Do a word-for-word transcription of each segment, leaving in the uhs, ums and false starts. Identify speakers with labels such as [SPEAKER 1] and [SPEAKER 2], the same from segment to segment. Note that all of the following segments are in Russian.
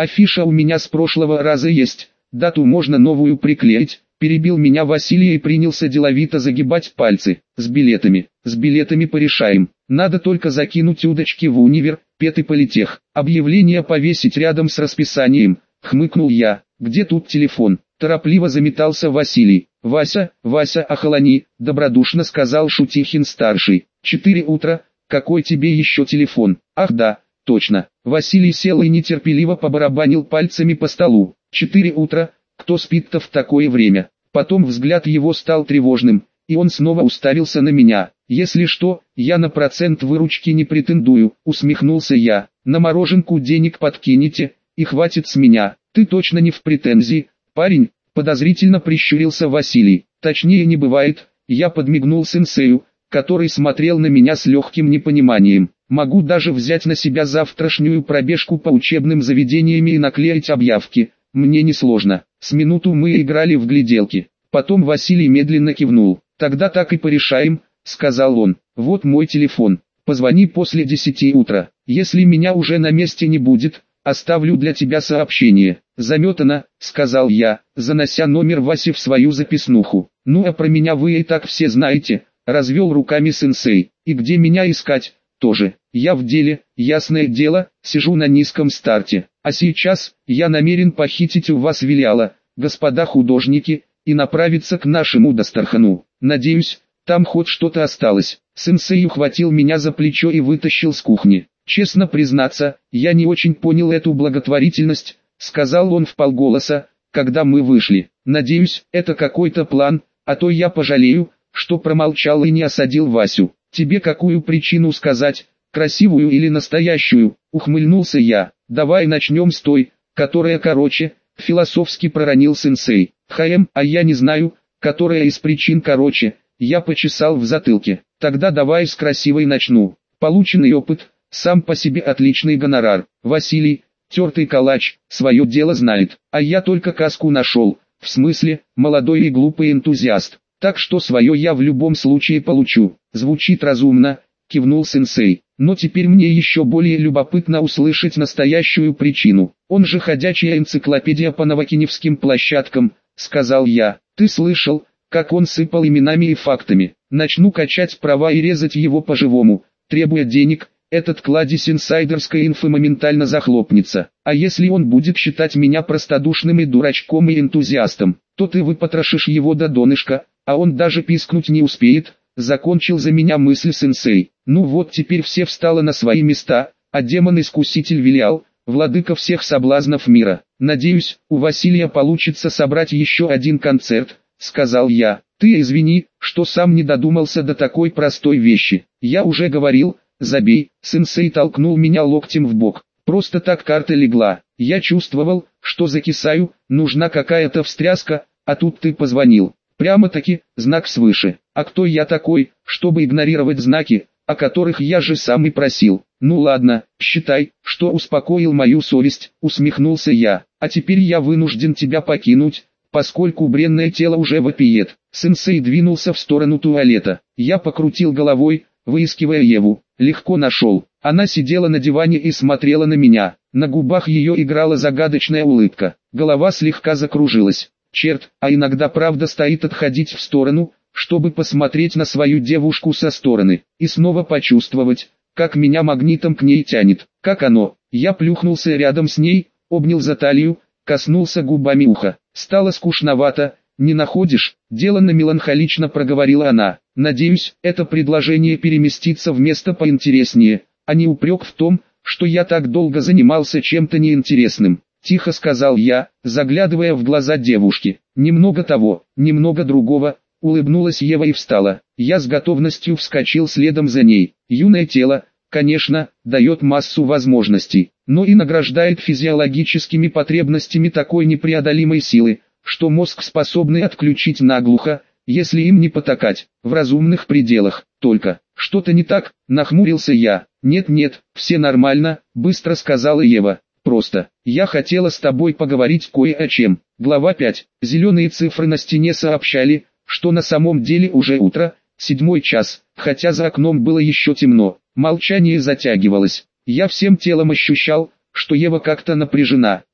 [SPEAKER 1] Афиша у меня с прошлого раза есть, дату можно новую приклеить. Перебил меня Василий и принялся деловито загибать пальцы. С билетами, с билетами порешаем. Надо только закинуть удочки в универ, пед и политех. Объявление повесить рядом с расписанием. Хмыкнул я. Где тут телефон? Торопливо заметался Василий. Вася, Вася, охолони, добродушно сказал Шутихин-старший. Четыре утра, какой тебе еще телефон? Ах да, точно. Василий сел и нетерпеливо побарабанил пальцами по столу. Четыре утра. Кто спит-то в такое время? Потом взгляд его стал тревожным, и он снова уставился на меня. Если что, я на процент выручки не претендую, усмехнулся я. На мороженку денег подкинете, и хватит с меня. Ты точно не в претензии, парень? Подозрительно прищурился Василий. Точнее не бывает, я подмигнул сенсею, который смотрел на меня с легким непониманием. Могу даже взять на себя завтрашнюю пробежку по учебным заведениям и наклеить объявки. Мне несложно. С минуту мы играли в гляделки. Потом Василий медленно кивнул. Тогда так и порешаем, сказал он. Вот мой телефон. Позвони после десяти утра. Если меня уже на месте не будет, оставлю для тебя сообщение. Заметано, сказал я, занося номер Васи в свою записнуху. Ну а про меня вы и так все знаете, развел руками сенсей. И где меня искать? Тоже. Я в деле, ясное дело, сижу на низком старте. А сейчас, я намерен похитить у вас Вилиала, господа художники, и направиться к нашему Дастархану. Надеюсь, там хоть что-то осталось. Сенсей ухватил меня за плечо и вытащил с кухни. Честно признаться, я не очень понял эту благотворительность, сказал он вполголоса, когда мы вышли. Надеюсь, это какой-то план, а то я пожалею, что промолчал и не осадил Васю. Тебе какую причину сказать, красивую или настоящую, ухмыльнулся я. Давай начнем с той, которая короче, философски проронил сенсей. Хм, а я не знаю, которая из причин короче, я почесал в затылке. Тогда давай с красивой начну. Полученный опыт, сам по себе отличный гонорар. Василий, тертый калач, свое дело знает, а я только каску нашел, в смысле, молодой и глупый энтузиаст. Так что свое я в любом случае получу. Звучит разумно, кивнул сенсей. Но теперь мне еще более любопытно услышать настоящую причину. Он же ходячая энциклопедия по новокиневским площадкам, сказал я. Ты слышал, как он сыпал именами и фактами. Начну качать права и резать его по-живому, требуя денег. Этот кладезь инсайдерской инфы моментально захлопнется. А если он будет считать меня простодушным и дурачком и энтузиастом, то ты выпотрошишь его до донышка, а он даже пискнуть не успеет. Закончил за меня мысль сенсей. Ну вот теперь все встало на свои места, а демон-искуситель Вилиал, владыка всех соблазнов мира. Надеюсь, у Василия получится собрать еще один концерт, сказал я. Ты извини, что сам не додумался до такой простой вещи. Я уже говорил, забей, сенсей толкнул меня локтем в бок. Просто так карта легла. Я чувствовал, что закисаю, нужна какая-то встряска, а тут ты позвонил. Прямо-таки, знак свыше. А кто я такой, чтобы игнорировать знаки, о которых я же сам и просил? Ну ладно, считай, что успокоил мою совесть, усмехнулся я. А теперь я вынужден тебя покинуть, поскольку бренное тело уже вопиет. Сенсей двинулся в сторону туалета. Я покрутил головой, выискивая Еву. Легко нашел. Она сидела на диване и смотрела на меня. На губах ее играла загадочная улыбка. Голова слегка закружилась. Черт, а иногда правда стоит отходить в сторону, чтобы посмотреть на свою девушку со стороны, и снова почувствовать, как меня магнитом к ней тянет. Как оно? Я плюхнулся рядом с ней, обнял за талию, коснулся губами уха. Стало скучновато, не находишь? Деланно меланхолично проговорила она. Надеюсь, это предложение переместится в место поинтереснее, а не упрек в том, что я так долго занимался чем-то неинтересным. Тихо сказал я, заглядывая в глаза девушки. Немного того, немного другого. Улыбнулась Ева и встала. Я с готовностью вскочил следом за ней. Юное тело, конечно, дает массу возможностей, но и награждает физиологическими потребностями такой непреодолимой силы, что мозг способный отключить наглухо, если им не потакать, в разумных пределах. Только, что-то не так, нахмурился я. Нет-нет, все нормально, быстро сказала Ева. Просто, я хотела с тобой поговорить кое о чем. Глава пять. Зеленые цифры на стене сообщали, что на самом деле уже утро, седьмой час, хотя за окном было еще темно. Молчание затягивалось. Я всем телом ощущал, что Ева как-то напряжена.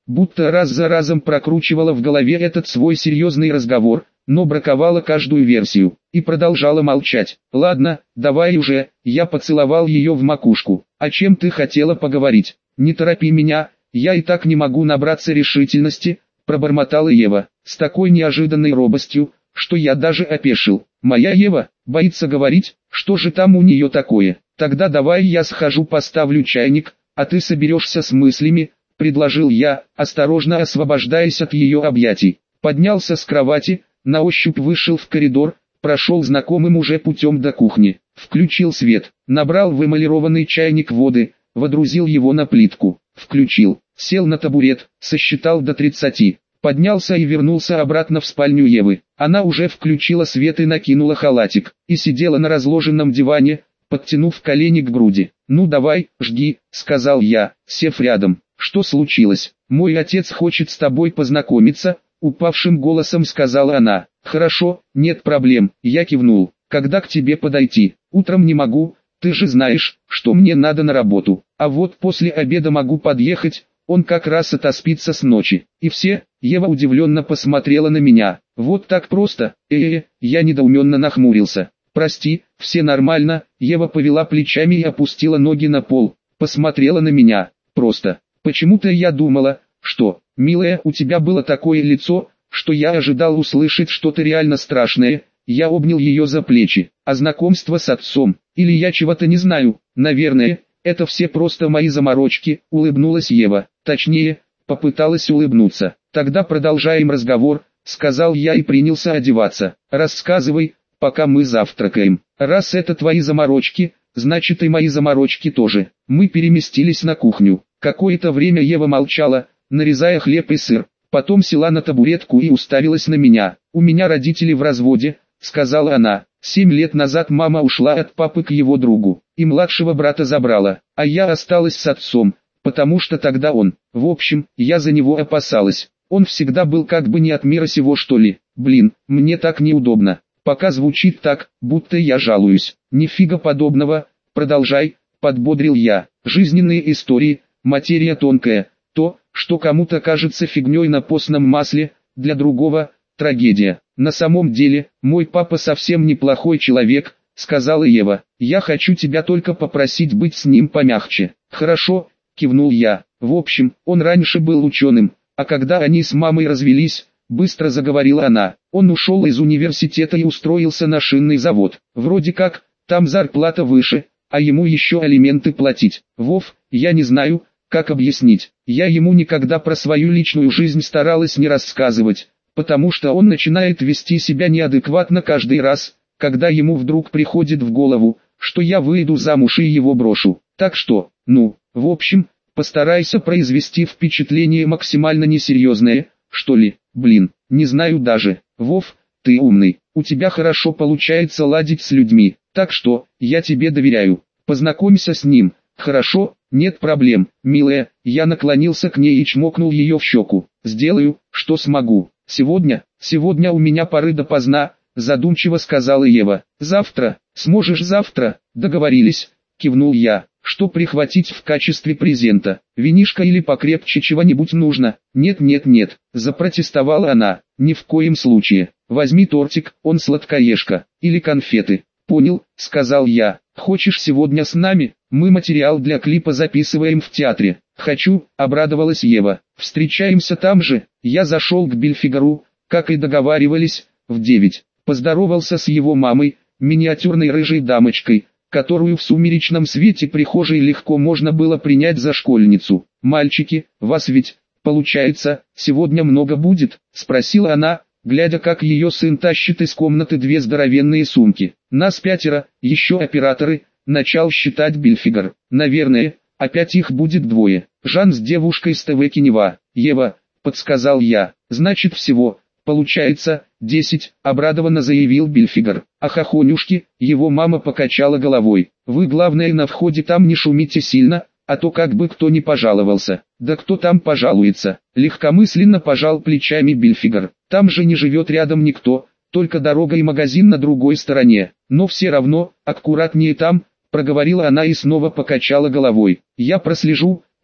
[SPEAKER 1] будто раз за разом прокручивала в голове этот свой серьезный разговор, но браковала каждую версию, и продолжала молчать. «Ладно, давай уже», я поцеловал ее в макушку. «О чем ты хотела поговорить? Не торопи меня, я и так не могу набраться решительности», пробормотала Ева, с такой неожиданной робостью, что я даже опешил. «Моя Ева, боится говорить, что же там у нее такое? Тогда давай я схожу поставлю чайник, а ты соберешься с мыслями», предложил я, осторожно освобождаясь от ее объятий. Поднялся с кровати, на ощупь вышел в коридор, прошел знакомым уже путем до кухни, включил свет, набрал в эмалированный чайник воды, водрузил его на плитку, включил, сел на табурет, сосчитал до тридцати, поднялся и вернулся обратно в спальню Евы. Она уже включила свет и накинула халатик, и сидела на разложенном диване, подтянув колени к груди. «Ну давай, жги», — сказал я, сев рядом. «Что случилось? Мой отец хочет с тобой познакомиться», — упавшим голосом сказала она. «Хорошо, нет проблем», — я кивнул. «Когда к тебе подойти? Утром не могу, ты же знаешь, что мне надо на работу, а вот после обеда могу подъехать, он как раз отоспится с ночи». И все, Ева удивленно посмотрела на меня. «Вот так просто?» «Э-э-э», я недоуменно нахмурился. «Прости, все нормально», Ева повела плечами и опустила ноги на пол, посмотрела на меня. «Просто. Почему-то я думала, что, милая, у тебя было такое лицо, что я ожидал услышать что-то реально страшное». Я обнял ее за плечи. «А знакомство с отцом? Или я чего-то не знаю? Наверное, это все просто мои заморочки», — улыбнулась Ева. Точнее, попыталась улыбнуться. «Тогда продолжаем разговор», — сказал я и принялся одеваться. «Рассказывай, пока мы завтракаем. Раз это твои заморочки, значит и мои заморочки тоже». Мы переместились на кухню. Какое-то время Ева молчала, нарезая хлеб и сыр. Потом села на табуретку и уставилась на меня. «У меня родители в разводе», — сказала она. «Семь лет назад мама ушла от папы к его другу, и младшего брата забрала, а я осталась с отцом, потому что тогда он, в общем, я за него опасалась. Он всегда был как бы не от мира сего что ли. Блин, мне так неудобно. Пока звучит так, будто я жалуюсь. Нифига подобного, продолжай», — подбодрил я. «Жизненные истории, материя тонкая, то, что кому-то кажется фигней на постном масле, для другого — трагедия. На самом деле, мой папа совсем неплохой человек», — сказала Ева. «Я хочу тебя только попросить быть с ним помягче». «Хорошо», — кивнул я. «В общем, он раньше был ученым, а когда они с мамой развелись, быстро заговорила она, он ушел из университета и устроился на шинный завод. Вроде как, там зарплата выше, а ему еще алименты платить. Вов, я не знаю, как объяснить. Я ему никогда про свою личную жизнь старалась не рассказывать, потому что он начинает вести себя неадекватно каждый раз, когда ему вдруг приходит в голову, что я выйду замуж и его брошу. Так что, ну, в общем, постарайся произвести впечатление максимально несерьезное, что ли. Блин, не знаю даже. Вов, ты умный, у тебя хорошо получается ладить с людьми, так что, я тебе доверяю. Познакомься с ним, хорошо?» «Нет проблем, милая», я наклонился к ней и чмокнул ее в щеку. «Сделаю, что смогу. Сегодня, сегодня у меня поры допоздна», задумчиво сказала Ева. «Завтра, сможешь завтра?» «Договорились», кивнул я. «Что прихватить в качестве презента? Винишко или покрепче чего-нибудь нужно?» «Нет, нет, нет», запротестовала она. «Ни в коем случае. Возьми тортик, он сладкоежка, или конфеты». «Понял», сказал я. «Хочешь сегодня с нами? Мы материал для клипа записываем в театре». «Хочу», обрадовалась Ева. «Встречаемся там же». Я зашел к Бельфигару, как и договаривались, в девять. Поздоровался с его мамой, миниатюрной рыжей дамочкой, которую в сумеречном свете прихожей легко можно было принять за школьницу. «Мальчики, вас ведь, получается, сегодня много будет?» спросила она, глядя как ее сын тащит из комнаты две здоровенные сумки. «Нас пятеро, еще операторы», начал считать Бельфигар. «Наверное, опять их будет двое. Жан с девушкой с ТВ Кинева. Ева», подсказал я. «Значит всего, получается, десять», обрадованно заявил Бельфигар. «А хохонюшки», его мама покачала головой. «Вы главное на входе там не шумите сильно, а то как бы кто не пожаловался». «Да кто там пожалуется?» Легкомысленно пожал плечами Бельфигар. «Там же не живет рядом никто, только дорога и магазин на другой стороне. Но все равно, аккуратнее там», проговорила она и снова покачала головой. «Я прослежу»,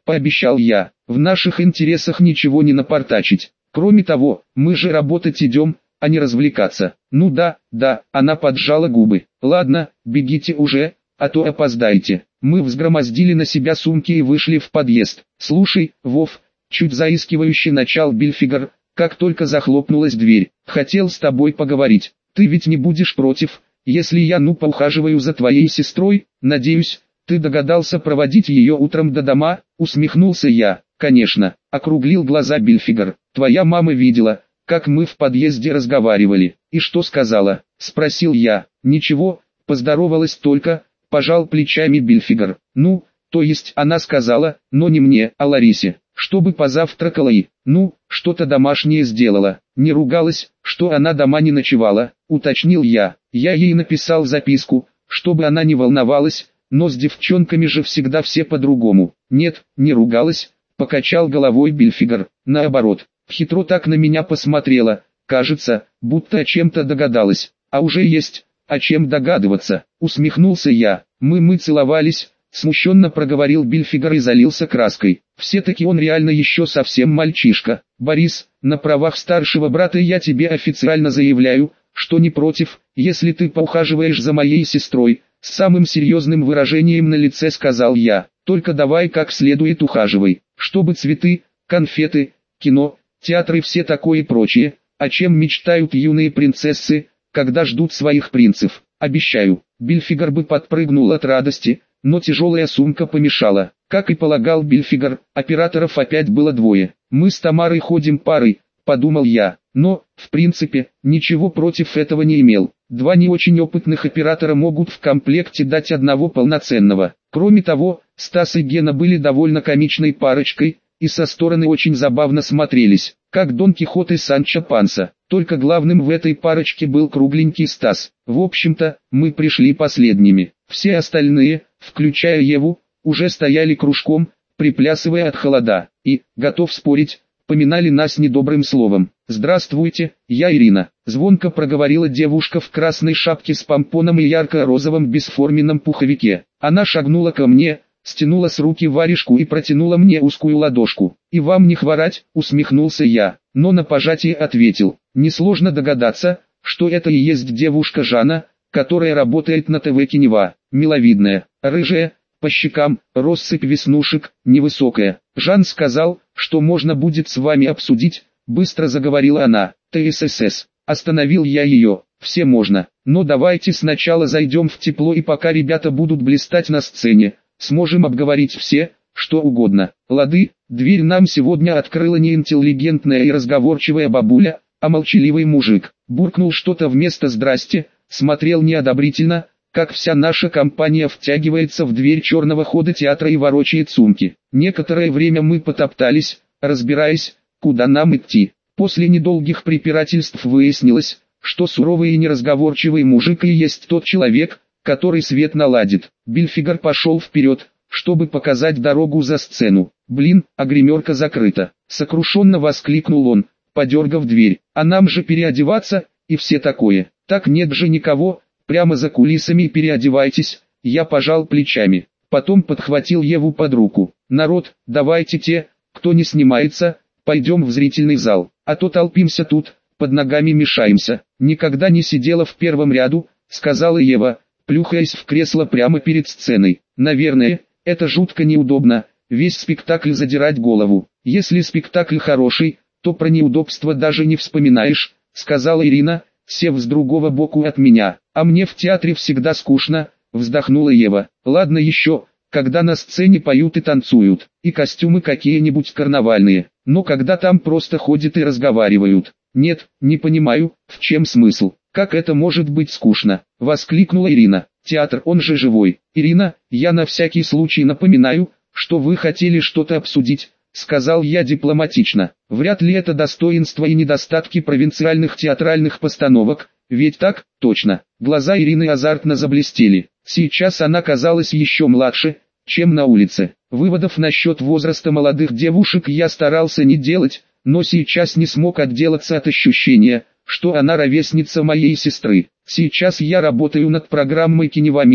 [SPEAKER 1] пообещал я. В наших интересах ничего не напортачить. Кроме того, мы же работать идем, а не развлекаться. Ну да, да, она поджала губы. Ладно, бегите уже, а то опоздаете. Мы взгромоздили на себя сумки и вышли в подъезд. Слушай, Вов, чуть заискивающе начал Бильфигер, как только захлопнулась дверь. Хотел с тобой поговорить. Ты ведь не будешь против, если я ну поухаживаю за твоей сестрой? Надеюсь, ты догадался проводить ее утром до дома? Усмехнулся я. Конечно, округлил глаза Бильфигер. Твоя мама видела, как мы в подъезде разговаривали. И что сказала? Спросил я. Ничего, поздоровалась только, пожал плечами Бильфигер. Ну, то есть она сказала, но не мне, а Ларисе, чтобы позавтракала и, ну, что-то домашнее сделала. Не ругалась, что она дома не ночевала, уточнил я. Я ей написал записку, чтобы она не волновалась, но с девчонками же всегда все по-другому. Нет, не ругалась, покачал головой Бильфигер. Наоборот, хитро так на меня посмотрела, кажется, будто о чем-то догадалась. А уже есть, о чем догадываться, усмехнулся я. Мы мы целовались, смущенно проговорил Бильфигер и залился краской. Все-таки он реально еще совсем мальчишка. Борис, на правах старшего брата я тебе официально заявляю, что не против, если ты поухаживаешь за моей сестрой. С самым серьезным выражением на лице сказал я. Только давай как следует ухаживай, чтобы цветы, конфеты, кино, театры все такое и прочее, о чем мечтают юные принцессы, когда ждут своих принцев. Обещаю. Бильфигер бы подпрыгнул от радости, но тяжелая сумка помешала. Как и полагал Бильфигер, операторов опять было двое. Мы с Тамарой ходим парой, подумал я, но, в принципе, ничего против этого не имел. Два не очень опытных оператора могут в комплекте дать одного полноценного. Кроме того, Стас и Гена были довольно комичной парочкой, и со стороны очень забавно смотрелись, как Дон Кихот и Санчо Панса. Только главным в этой парочке был кругленький Стас. В общем-то, мы пришли последними. Все остальные, включая Еву, уже стояли кружком, приплясывая от холода, и, готов спорить, поминали нас недобрым словом. «Здравствуйте, я Ирина», — звонко проговорила девушка в красной шапке с помпоном и ярко-розовом бесформенном пуховике. Она шагнула ко мне, стянула с руки варежку и протянула мне узкую ладошку. «И вам не хворать», — усмехнулся я, но на пожатие ответил. Несложно догадаться, что это и есть девушка Жанна, которая работает на ТВ Кинева. Миловидная, рыжая, по щекам, россыпь веснушек, невысокая. Жан сказал, что можно будет с вами обсудить, быстро заговорила она. ТСС. Остановил я ее. Все можно, но давайте сначала зайдем в тепло, и пока ребята будут блистать на сцене, сможем обговорить все, что угодно. Лады, дверь нам сегодня открыла не интеллигентная и разговорчивая бабуля, а молчаливый мужик. Буркнул что-то вместо «здрасте», смотрел неодобрительно, как вся наша компания втягивается в дверь черного хода театра и ворочает сумки. Некоторое время мы потоптались, разбираясь, куда нам идти. После недолгих препирательств выяснилось, что суровый и неразговорчивый мужик и есть тот человек, который свет наладит. Бильфигер пошел вперед, чтобы показать дорогу за сцену. «Блин, а гримерка закрыта!» Сокрушенно воскликнул он, подергав дверь. «А нам же переодеваться, и все такое. Так нет же никого, прямо за кулисами переодевайтесь». Я пожал плечами, потом подхватил Еву под руку. «Народ, давайте те, кто не снимается, пойдем в зрительный зал, а то толпимся тут, под ногами мешаемся». «Никогда не сидела в первом ряду», — сказала Ева, плюхаясь в кресло прямо перед сценой. «Наверное, это жутко неудобно, весь спектакль задирать голову. Если спектакль хороший, то про неудобства даже не вспоминаешь», — сказала Ирина, сев с другого боку от меня. «А мне в театре всегда скучно», — вздохнула Ева. «Ладно еще, когда на сцене поют и танцуют, и костюмы какие-нибудь карнавальные, но когда там просто ходят и разговаривают. Нет, не понимаю, в чем смысл, как это может быть скучно», — воскликнула Ирина. «Театр, он же живой». «Ирина, я на всякий случай напоминаю, что вы хотели что-то обсудить», — сказал я дипломатично. «Вряд ли это достоинства и недостатки провинциальных театральных постановок, ведь так?» «Точно». Глаза Ирины азартно заблестели. Сейчас она казалась еще младше, чем на улице. Выводов насчет возраста молодых девушек я старался не делать, но сейчас не смог отделаться от ощущения, что она ровесница моей сестры. Сейчас я работаю над программой «Кинева Микс»,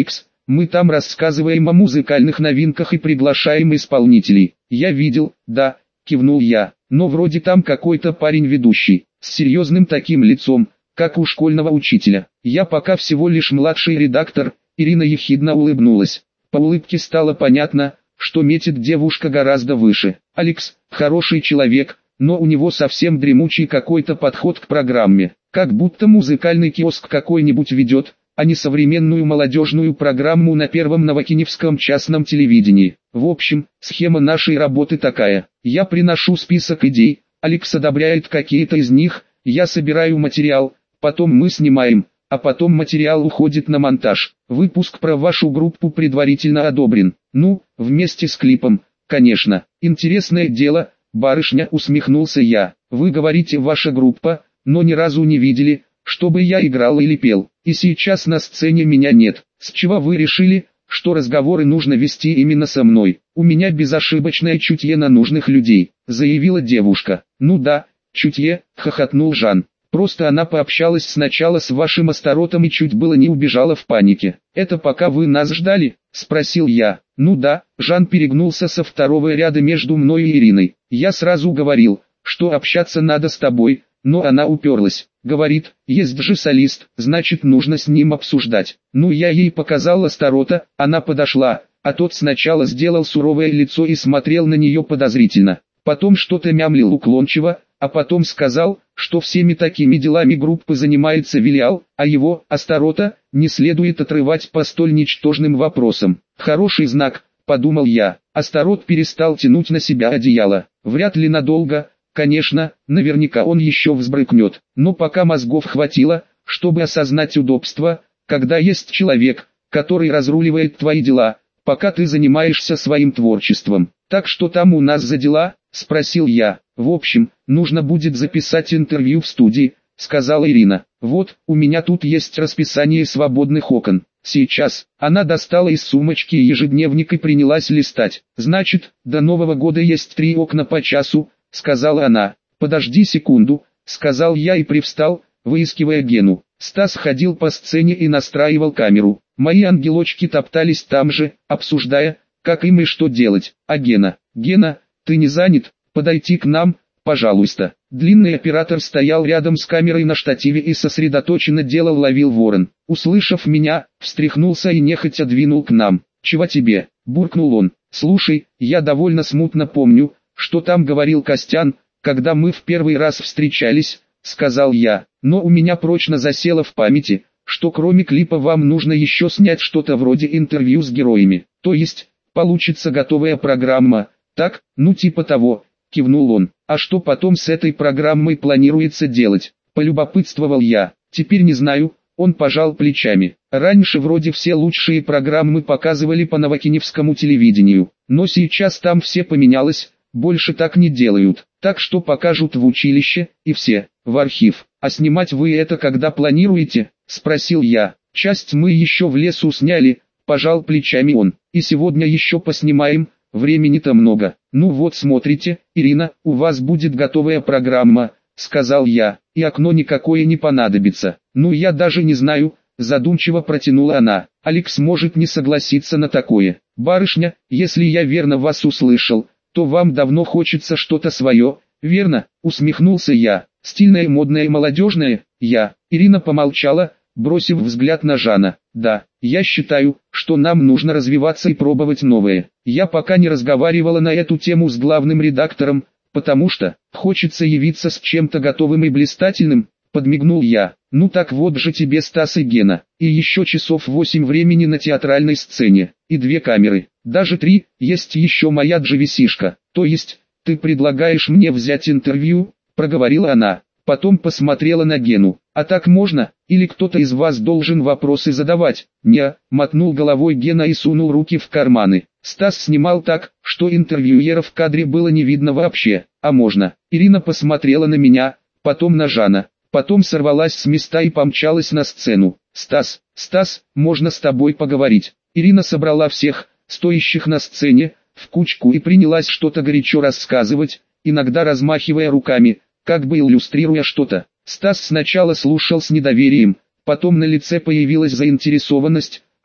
[SPEAKER 1] Мы там рассказываем о музыкальных новинках и приглашаем исполнителей. Я видел, да, кивнул я, но вроде там какой-то парень ведущий, с серьезным таким лицом, как у школьного учителя. Я пока всего лишь младший редактор. Ирина ехидно улыбнулась. По улыбке стало понятно, что метит девушка гораздо выше. Алекс – хороший человек, но у него совсем дремучий какой-то подход к программе. Как будто музыкальный киоск какой-нибудь ведет, а не современную молодежную программу на первом новокиневском частном телевидении. В общем, схема нашей работы такая. Я приношу список идей, Алекс одобряет какие-то из них, я собираю материал, потом мы снимаем, а потом материал уходит на монтаж. Выпуск про вашу группу предварительно одобрен. Ну, вместе с клипом, конечно. Интересное дело, барышня, усмехнулся я. Вы говорите ваша группа, но ни разу не видели, чтобы я играл или пел. И сейчас на сцене меня нет. С чего вы решили, что разговоры нужно вести именно со мной? У меня безошибочное чутье на нужных людей, заявила девушка. Ну да, чутье, хохотнул Жан. Просто она пообщалась сначала с вашим Астаротом и чуть было не убежала в панике. Это пока вы нас ждали? Спросил я. Ну да, Жан перегнулся со второго ряда между мной и Ириной. Я сразу говорил, что общаться надо с тобой, но она уперлась. Говорит, есть же солист, значит нужно с ним обсуждать. Ну я ей показал Астарота, она подошла, а тот сначала сделал суровое лицо и смотрел на нее подозрительно. Потом что-то мямлил уклончиво, а потом сказал, что всеми такими делами группы занимается Вилиал, а его, Астарота, не следует отрывать по столь ничтожным вопросам. Хороший знак, подумал я. Астарот перестал тянуть на себя одеяло. Вряд ли надолго, конечно, наверняка он еще взбрыкнет. Но пока мозгов хватило, чтобы осознать удобство, когда есть человек, который разруливает твои дела, пока ты занимаешься своим творчеством. Так что там у нас за дела? Спросил я. В общем, нужно будет записать интервью в студии, сказала Ирина. Вот, у меня тут есть расписание свободных окон. Сейчас. Она достала из сумочки ежедневник и принялась листать. Значит, до Нового года есть три окна по часу, сказала она. Подожди секунду, сказал я и привстал, выискивая Гену. Стас ходил по сцене и настраивал камеру. Мои ангелочки топтались там же, обсуждая, как им и что делать. А Гена, Гена, ты не занят? Подойти к нам, пожалуйста. Длинный оператор стоял рядом с камерой на штативе и сосредоточенно делал ловил ворон. Услышав меня, встряхнулся и нехотя двинул к нам. «Чего тебе?» – буркнул он. «Слушай, я довольно смутно помню, что там говорил Костян, когда мы в первый раз встречались», – сказал я. «Но у меня прочно засело в памяти, что кроме клипа вам нужно еще снять что-то вроде интервью с героями. То есть, получится готовая программа, так, ну типа того». Кивнул он. «А что потом с этой программой планируется делать?» Полюбопытствовал я. «Теперь не знаю», он пожал плечами. «Раньше вроде все лучшие программы показывали по новокиневскому телевидению, но сейчас там все поменялось, больше так не делают. Так что покажут в училище, и все, в архив. А снимать вы это когда планируете?» Спросил я. «Часть мы еще в лесу сняли», пожал плечами он. «И сегодня еще поснимаем». Времени-то много. Ну вот смотрите, Ирина, у вас будет готовая программа, сказал я, и окно никакое не понадобится. Ну я даже не знаю, задумчиво протянула она. Алекс может не согласиться на такое. Барышня, если я верно вас услышал, то вам давно хочется что-то свое, верно? Усмехнулся я. Стильное, модное, молодежное, я. Ирина помолчала, бросив взгляд на Жана. Да, я считаю, что нам нужно развиваться и пробовать новое. Я пока не разговаривала на эту тему с главным редактором, потому что хочется явиться с чем-то готовым и блистательным, подмигнул я. Ну так вот же тебе Стас и Гена, и еще часов восемь времени на театральной сцене, и две камеры, даже три, есть еще моя джи-ви-сишка. То есть, ты предлагаешь мне взять интервью, проговорила она. Потом посмотрела на Гену. «А так можно? Или кто-то из вас должен вопросы задавать?» «Не», мотнул головой Гена и сунул руки в карманы. Стас снимал так, что интервьюера в кадре было не видно вообще. «А можно?» Ирина посмотрела на меня, потом на Жана. Потом сорвалась с места и помчалась на сцену. «Стас, Стас, можно с тобой поговорить?» Ирина собрала всех, стоящих на сцене, в кучку и принялась что-то горячо рассказывать, иногда размахивая руками, как бы иллюстрируя что-то. Стас сначала слушал с недоверием, потом на лице появилась заинтересованность,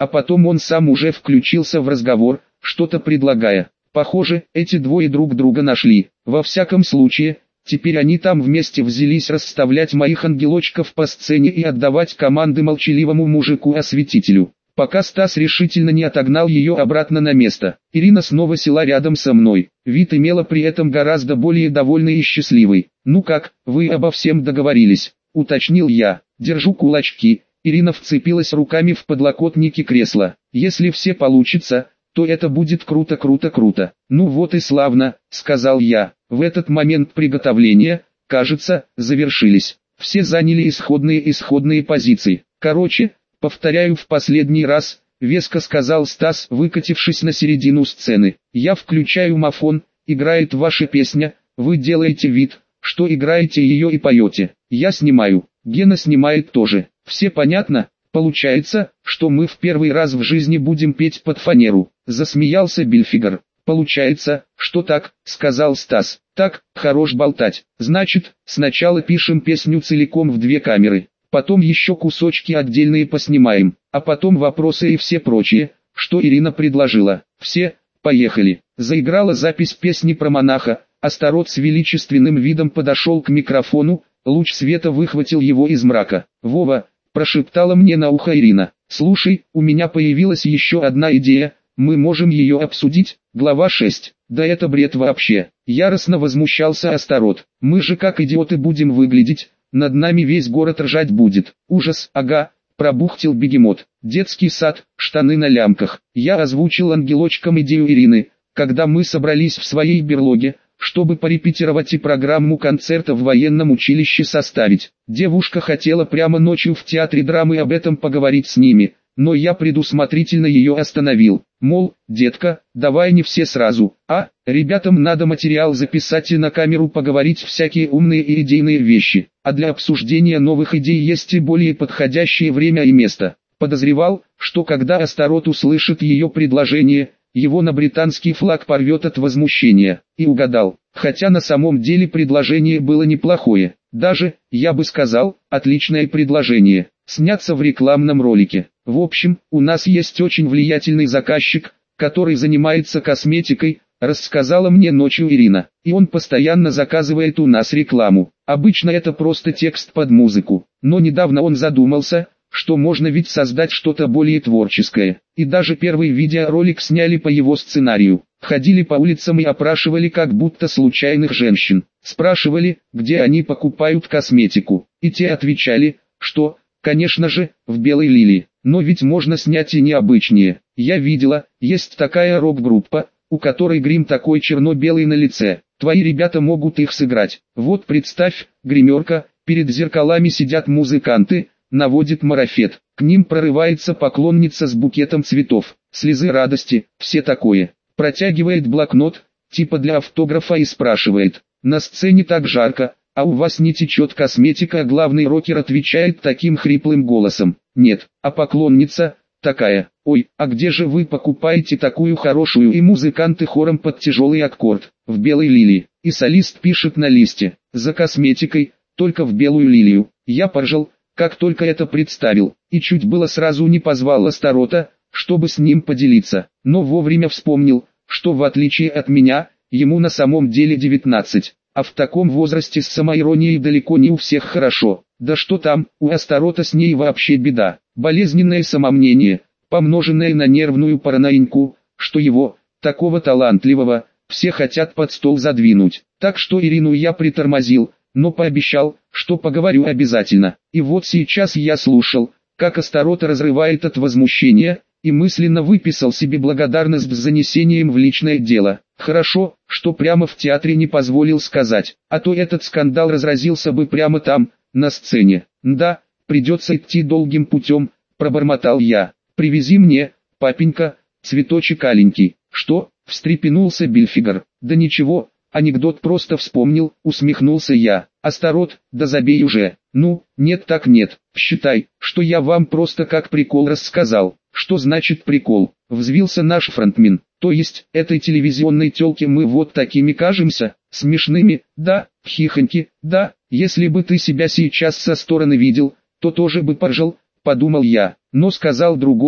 [SPEAKER 1] а потом он сам уже включился в разговор, что-то предлагая. Похоже, эти двое друг друга нашли. Во всяком случае, теперь они там вместе взялись расставлять моих ангелочков по сцене и отдавать команды молчаливому мужику-осветителю. Пока Стас решительно не отогнал ее обратно на место, Ирина снова села рядом со мной. Вид имела при этом гораздо более довольный и счастливый. «Ну как, вы обо всем договорились?» — уточнил я. «Держу кулачки». Ирина вцепилась руками в подлокотники кресла. «Если все получится, то это будет круто-круто-круто». «Ну вот и славно», — сказал я. В этот момент приготовления, кажется, завершились. Все заняли исходные исходные позиции. «Короче, повторяю в последний раз», — веско сказал Стас, выкатившись на середину сцены. «Я включаю мафон, играет ваша песня, вы делаете вид, что играете ее и поете. Я снимаю, Гена снимает тоже. Все понятно? Получается, что мы в первый раз в жизни будем петь под фанеру», — засмеялся Бильфигер. «Получается, что так», — сказал Стас. «Так, хорош болтать. Значит, сначала пишем песню целиком в две камеры, потом еще кусочки отдельные поснимаем, а потом вопросы и все прочее, что Ирина предложила. Все, поехали». Заиграла запись песни про монаха, Астарот с величественным видом подошел к микрофону, луч света выхватил его из мрака. «Вова», — прошептала мне на ухо Ирина, — «слушай, у меня появилась еще одна идея, мы можем ее обсудить». Глава шесть. «Да это бред вообще», — яростно возмущался Астарот. «Мы же как идиоты будем выглядеть, над нами весь город ржать будет». «Ужас, ага», — пробухтел бегемот. «Детский сад, штаны на лямках». Я озвучил ангелочкам идею Ирины, когда мы собрались в своей берлоге, чтобы порепетировать и программу концерта в военном училище составить. Девушка хотела прямо ночью в театре драмы об этом поговорить с ними, но я предусмотрительно ее остановил. Мол, детка, давай не все сразу, а, ребятам надо материал записать и на камеру поговорить всякие умные и идейные вещи, а для обсуждения новых идей есть и более подходящее время и место. Подозревал, что когда Астарот услышит ее предложение, его на британский флаг порвет от возмущения, и угадал, хотя на самом деле предложение было неплохое, даже, я бы сказал, отличное предложение, сняться в рекламном ролике. В общем, у нас есть очень влиятельный заказчик, который занимается косметикой, рассказала мне ночью Ирина, и он постоянно заказывает у нас рекламу. Обычно это просто текст под музыку, но недавно он задумался, что можно ведь создать что-то более творческое, и даже первый видеоролик сняли по его сценарию. Ходили по улицам и опрашивали как будто случайных женщин, спрашивали, где они покупают косметику, и те отвечали, что, конечно же, в Белой Лилии, но ведь можно снять и необычнее. Я видела, есть такая рок-группа, у которой грим такой черно-белый на лице, твои ребята могут их сыграть. Вот представь, гримерка, перед зеркалами сидят музыканты, наводит марафет, к ним прорывается поклонница с букетом цветов, слезы радости, все такое. Протягивает блокнот, типа для автографа и спрашивает, на сцене так жарко, а у вас не течет косметика, а главный рокер отвечает таким хриплым голосом, нет, а поклонница, такая, ой, а где же вы покупаете такую хорошую, и музыканты хором под тяжелый аккорд, в Белой Лилии, и солист пишет на листе, за косметикой, только в Белую Лилию. Я поржал, как только это представил, и чуть было сразу не позвал Астарота, чтобы с ним поделиться, но вовремя вспомнил, что в отличие от меня, ему на самом деле девятнадцать, а в таком возрасте с самоиронией далеко не у всех хорошо, да что там, у Астарота с ней вообще беда, болезненное самомнение, помноженное на нервную параноинку, что его, такого талантливого, все хотят под стол задвинуть, так что Ирину я притормозил, но пообещал, что поговорю обязательно. И вот сейчас я слушал, как Астарота разрывает от возмущения, и мысленно выписал себе благодарность с занесением в личное дело. Хорошо, что прямо в театре не позволил сказать, а то этот скандал разразился бы прямо там, на сцене. Да, придется идти долгим путем, пробормотал я. Привези мне, папенька, цветочек аленький. Что? Встрепенулся Бильфигер. Да ничего, анекдот просто вспомнил, усмехнулся я. Астарот, да забей уже. Ну, нет так нет, считай, что я вам просто как прикол рассказал. Что значит прикол? Взвился наш фронтмен. То есть, этой телевизионной тёлке мы вот такими кажемся, смешными, да, хихоньки, да, если бы ты себя сейчас со стороны видел, то тоже бы поржал, подумал я, но сказал другое,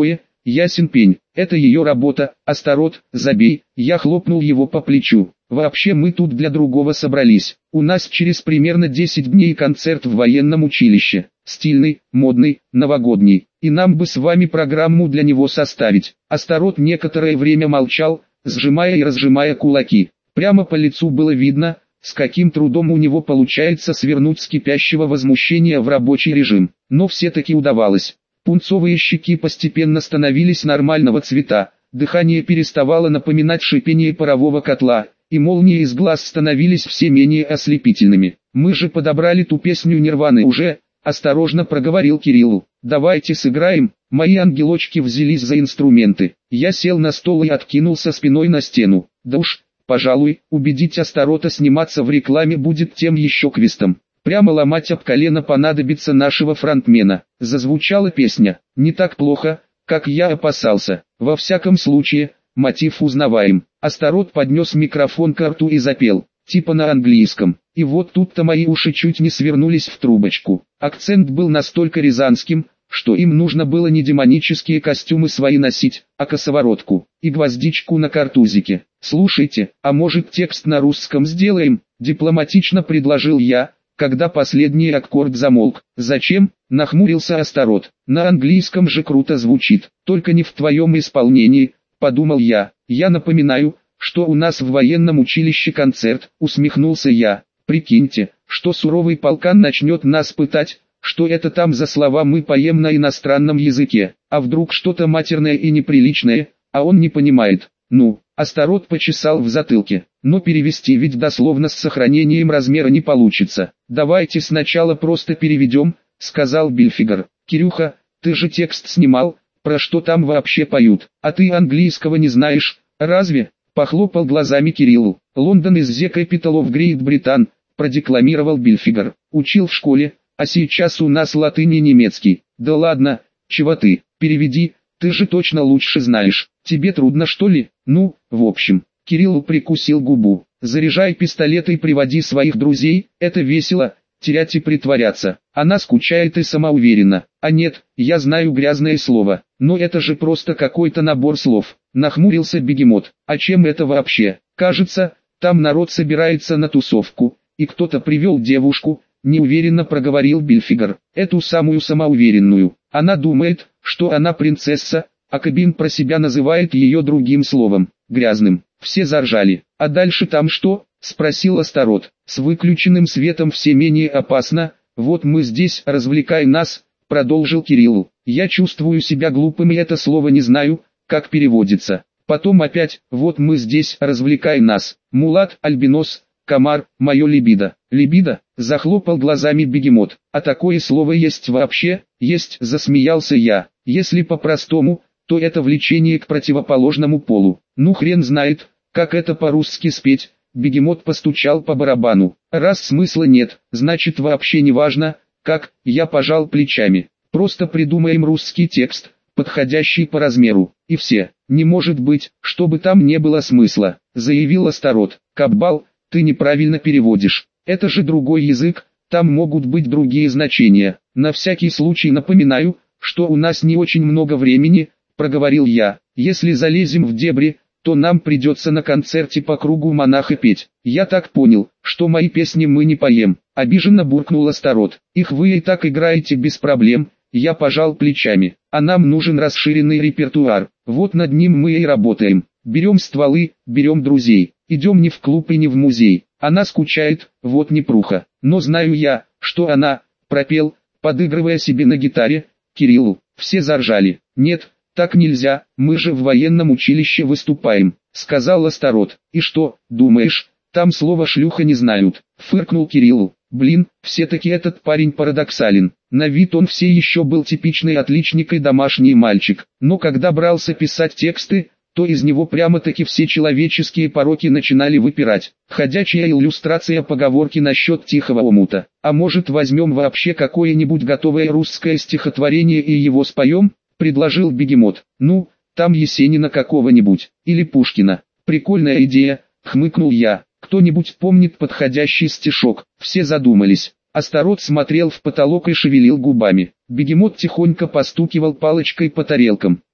[SPEAKER 1] ясен пень, это ее работа, Астарот, забей, я хлопнул его по плечу. Вообще мы тут для другого собрались, у нас через примерно десять дней концерт в военном училище, стильный, модный, новогодний, и нам бы с вами программу для него составить. Астарот некоторое время молчал, сжимая и разжимая кулаки, прямо по лицу было видно, с каким трудом у него получается свернуть с кипящего возмущения в рабочий режим, но все-таки удавалось. Пунцовые щеки постепенно становились нормального цвета, дыхание переставало напоминать шипение парового котла, и молнии из глаз становились все менее ослепительными. «Мы же подобрали ту песню Нирваны уже», — осторожно проговорил Кириллу. «Давайте сыграем». Мои ангелочки взялись за инструменты. Я сел на стол и откинулся спиной на стену. Да уж, пожалуй, убедить Астарота сниматься в рекламе будет тем еще квестом. Прямо ломать об колено понадобится нашего фронтмена. Зазвучала песня. Не так плохо, как я опасался. Во всяком случае, мотив узнаваем. Астарот поднес микрофон к рту и запел, типа на английском. И вот тут-то мои уши чуть не свернулись в трубочку. Акцент был настолько рязанским, что им нужно было не демонические костюмы свои носить, а косоворотку и гвоздичку на картузике. «Слушайте, а может текст на русском сделаем?» – дипломатично предложил я, когда последний аккорд замолк. «Зачем?» – нахмурился Астарот. «На английском же круто звучит, только не в твоем исполнении», – подумал я. «Я напоминаю, что у нас в военном училище концерт», – усмехнулся я. «Прикиньте, что суровый полкан начнет нас пытать, что это там за слова мы поем на иностранном языке, а вдруг что-то матерное и неприличное, а он не понимает». «Ну», – Астарот почесал в затылке, «но перевести ведь дословно с сохранением размера не получится. Давайте сначала просто переведем», – сказал Бильфигер. «Кирюха, ты же текст снимал, про что там вообще поют, а ты английского не знаешь, разве?» – похлопал глазами Кириллу. «Лондон is the capital of Great Britain», – продекламировал Бильфигер. «Учил в школе, а сейчас у нас латынь и немецкий». «Да ладно, чего ты, переведи, ты же точно лучше знаешь. Тебе трудно что ли?» «Ну, в общем». Кирилл прикусил губу. «Заряжай пистолет и приводи своих друзей, это весело, терять и притворяться. Она скучает и самоуверена. А нет, я знаю грязное слово, но это же просто какой-то набор слов». Нахмурился Бегемот. «А чем это вообще? Кажется, там народ собирается на тусовку, и кто-то привел девушку», неуверенно проговорил Бильфигер. «Эту самую самоуверенную. Она думает, что она принцесса, а Кабин про себя называет ее другим словом, грязным». Все заржали. «А дальше там что?» – спросил Астарот. «С выключенным светом все менее опасно, вот мы здесь, развлекай нас», – продолжил Кирилл. «Я чувствую себя глупым и это слово не знаю, как переводится. Потом опять, вот мы здесь, развлекай нас. Мулат, альбинос, комар, мое либидо». «Либидо?» – захлопал глазами Бегемот. «А такое слово есть вообще?» «Есть», – засмеялся я. «Если по-простому, то это влечение к противоположному полу. Ну хрен знает, как это по-русски спеть». Бегемот постучал по барабану. «Раз смысла нет, значит вообще не важно, как». Я пожал плечами. «Просто придумаем русский текст, подходящий по размеру, и все». «Не может быть, чтобы там не было смысла», — заявил Астарот. «Каббал, ты неправильно переводишь. Это же другой язык, там могут быть другие значения. На всякий случай напоминаю, что у нас не очень много времени», — проговорил я. «Если залезем в дебри, то нам придется на концерте по кругу монаха петь». «Я так понял, что мои песни мы не поем», — обиженно буркнул Астарот. «Их вы и так играете без проблем». Я пожал плечами. «А нам нужен расширенный репертуар. Вот над ним мы и работаем. Берем стволы, берем друзей. Идем не в клуб и не в музей. Она скучает, вот непруха. Но знаю я, что она», — пропел, подыгрывая себе на гитаре, Кириллу. Все заржали. «Нет, так нельзя, мы же в военном училище выступаем», — сказал Астарот. «И что, думаешь, там слово «шлюха» не знают?» — фыркнул Кириллу. «Блин, все-таки этот парень парадоксален. На вид он все еще был типичный отличник и домашний мальчик, но когда брался писать тексты, то из него прямо-таки все человеческие пороки начинали выпирать. Ходячая иллюстрация поговорки насчет тихого омута. А может возьмем вообще какое-нибудь готовое русское стихотворение и его споем?» — предложил Бегемот. «Ну, там Есенина какого-нибудь, или Пушкина. Прикольная идея», — хмыкнул я. «Кто-нибудь помнит подходящий стишок?» Все задумались. Астарот смотрел в потолок и шевелил губами. Бегемот тихонько постукивал палочкой по тарелкам.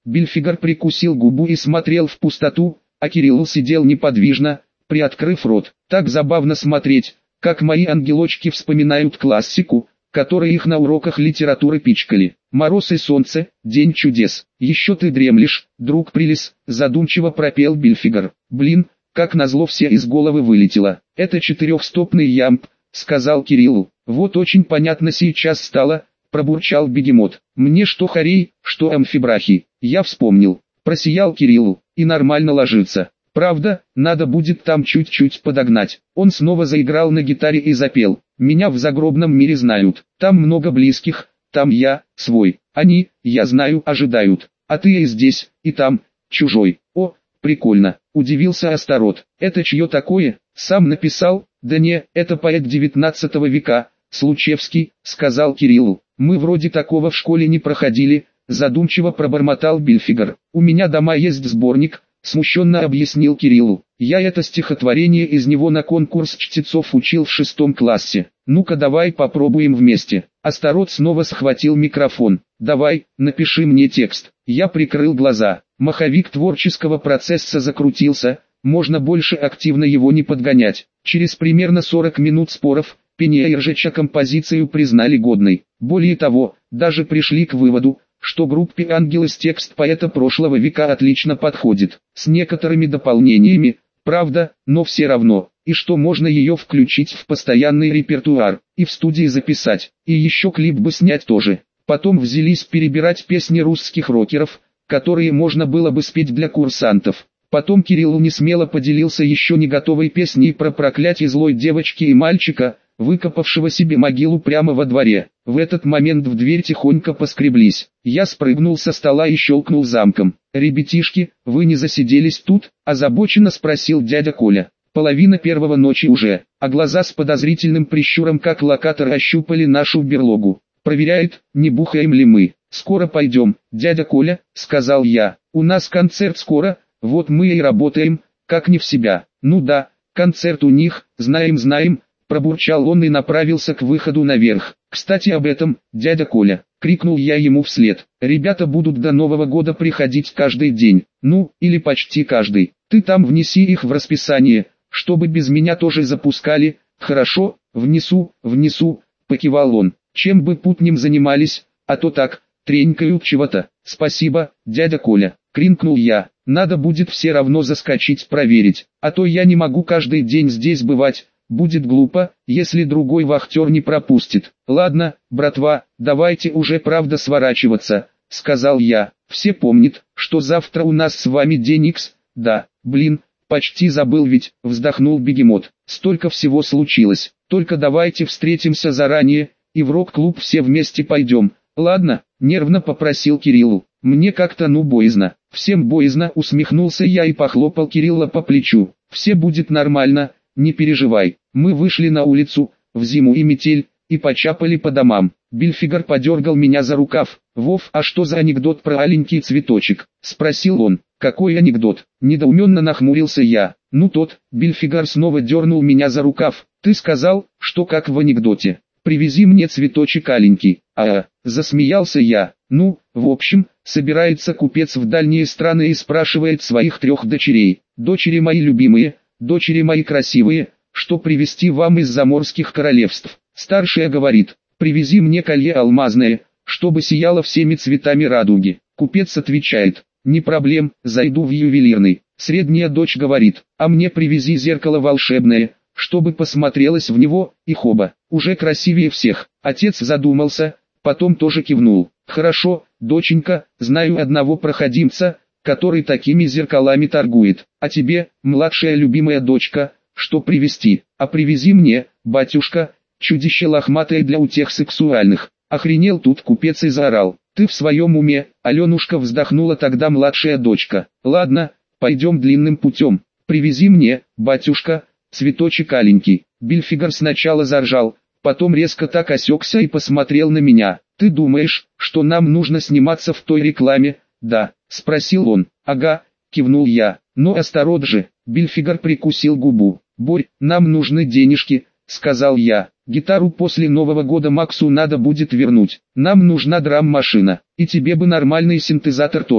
[SPEAKER 1] Бильфигер прикусил губу и смотрел в пустоту, а Кирилл сидел неподвижно, приоткрыв рот. Так забавно смотреть, как мои ангелочки вспоминают классику, которые их на уроках литературы пичкали. «Мороз и солнце, день чудес. Еще ты дремлешь, друг Прилис», задумчиво пропел Бильфигер. «Блин, как назло все из головы вылетело. Это четырехстопный ямб», сказал Кириллу. «Вот очень понятно сейчас стало», пробурчал Бегемот. «Мне что хорей, что амфибрахи. Я вспомнил». Просиял Кириллу. «И нормально ложится. Правда, надо будет там чуть-чуть подогнать». Он снова заиграл на гитаре и запел. «Меня в загробном мире знают. Там много близких, там я, свой. Они, я знаю, ожидают. А ты и здесь, и там, чужой». «О, прикольно», удивился Астарот. «Это чье такое? Сам написал?» «Да не, это поэт девятнадцатого века, Случевский», сказал Кириллу. «Мы вроде такого в школе не проходили», задумчиво пробормотал Бильфигер. «У меня дома есть сборник», смущенно объяснил Кириллу. «Я это стихотворение из него на конкурс чтецов учил в шестом классе. Ну-ка давай попробуем вместе». Астарот снова схватил микрофон. «Давай, напиши мне текст». Я прикрыл глаза. Маховик творческого процесса закрутился, можно больше активно его не подгонять. Через примерно сорок минут споров, пения и ржача композицию признали годной. Более того, даже пришли к выводу, что группе «Ангелы» текст поэта прошлого века отлично подходит, с некоторыми дополнениями, правда, но все равно, и что можно ее включить в постоянный репертуар, и в студии записать, и еще клип бы снять тоже. Потом взялись перебирать песни русских рокеров, которые можно было бы спеть для курсантов. Потом Кирилл несмело поделился еще не готовой песней про проклятие злой девочки и мальчика, выкопавшего себе могилу прямо во дворе. В этот момент в дверь тихонько поскреблись. Я спрыгнул со стола и щелкнул замком. «Ребятишки, вы не засиделись тут?» – озабоченно спросил дядя Коля. «Половина первого ночи уже», а глаза с подозрительным прищуром как локатор ощупали нашу берлогу. «Проверяет, не бухаем ли мы». «Скоро пойдем, дядя Коля», – сказал я. «У нас концерт скоро, вот мы и работаем, как не в себя». «Ну да, концерт у них, знаем-знаем», – пробурчал он и направился к выходу наверх. «Кстати об этом, дядя Коля», — крикнул я ему вслед. «Ребята будут до Нового года приходить каждый день, ну, или почти каждый. Ты там внеси их в расписание, чтобы без меня тоже запускали». «Хорошо, внесу, внесу», — покивал он. «Чем бы путнем занимались, а то так, тренькают чего-то». «Спасибо, дядя Коля», — крикнул я. «Надо будет все равно заскочить проверить, а то я не могу каждый день здесь бывать». Будет глупо, если другой вахтер не пропустит. «Ладно, братва, давайте уже правда сворачиваться», — сказал я. «Все помнят, что завтра у нас с вами день икс». «Да, блин, почти забыл ведь», — вздохнул Бегемот. «Столько всего случилось. Только давайте встретимся заранее, и в рок-клуб все вместе пойдем». «Ладно», — нервно попросил Кириллу. «Мне как-то ну боязно». «Всем боязно», — усмехнулся я и похлопал Кирилла по плечу. «Все будет нормально, не переживай». Мы вышли на улицу, в зиму и метель, и почапали по домам. Бильфигер подергал меня за рукав. «Вов, а что за анекдот про аленький цветочек?» – спросил он. «Какой анекдот?» – недоуменно нахмурился я. «Ну тот», – Бильфигер снова дернул меня за рукав. «Ты сказал, что как в анекдоте. Привези мне цветочек аленький». «А-а», – засмеялся я. «Ну, в общем, собирается купец в дальние страны и спрашивает своих трех дочерей. Дочери мои любимые, дочери мои красивые, что привезти вам из заморских королевств?» Старшая говорит: «Привези мне колье алмазное, чтобы сияло всеми цветами радуги». Купец отвечает: «Не проблем, зайду в ювелирный». Средняя дочь говорит: «А мне привези зеркало волшебное, чтобы посмотрелось в него, и хоба, уже красивее всех». Отец задумался, потом тоже кивнул. «Хорошо, доченька, знаю одного проходимца, который такими зеркалами торгует. А тебе, младшая любимая дочка, что привезти?» «А привези мне, батюшка, чудище лохматое для утех сексуальных». Охренел тут купец и заорал: «Ты в своем уме?» Аленушка вздохнула тогда младшая дочка. «Ладно, пойдем длинным путем. Привези мне, батюшка, цветочек аленький». Бильфигер сначала заржал, потом резко так осекся и посмотрел на меня. «Ты думаешь, что нам нужно сниматься в той рекламе?» «Да», — спросил он. «Ага», — кивнул я. «Но Астарот же». Бильфигер прикусил губу. «Борь, нам нужны денежки», — сказал я. «Гитару после Нового года Максу надо будет вернуть. Нам нужна драм-машина. И тебе бы нормальный синтезатор тоже».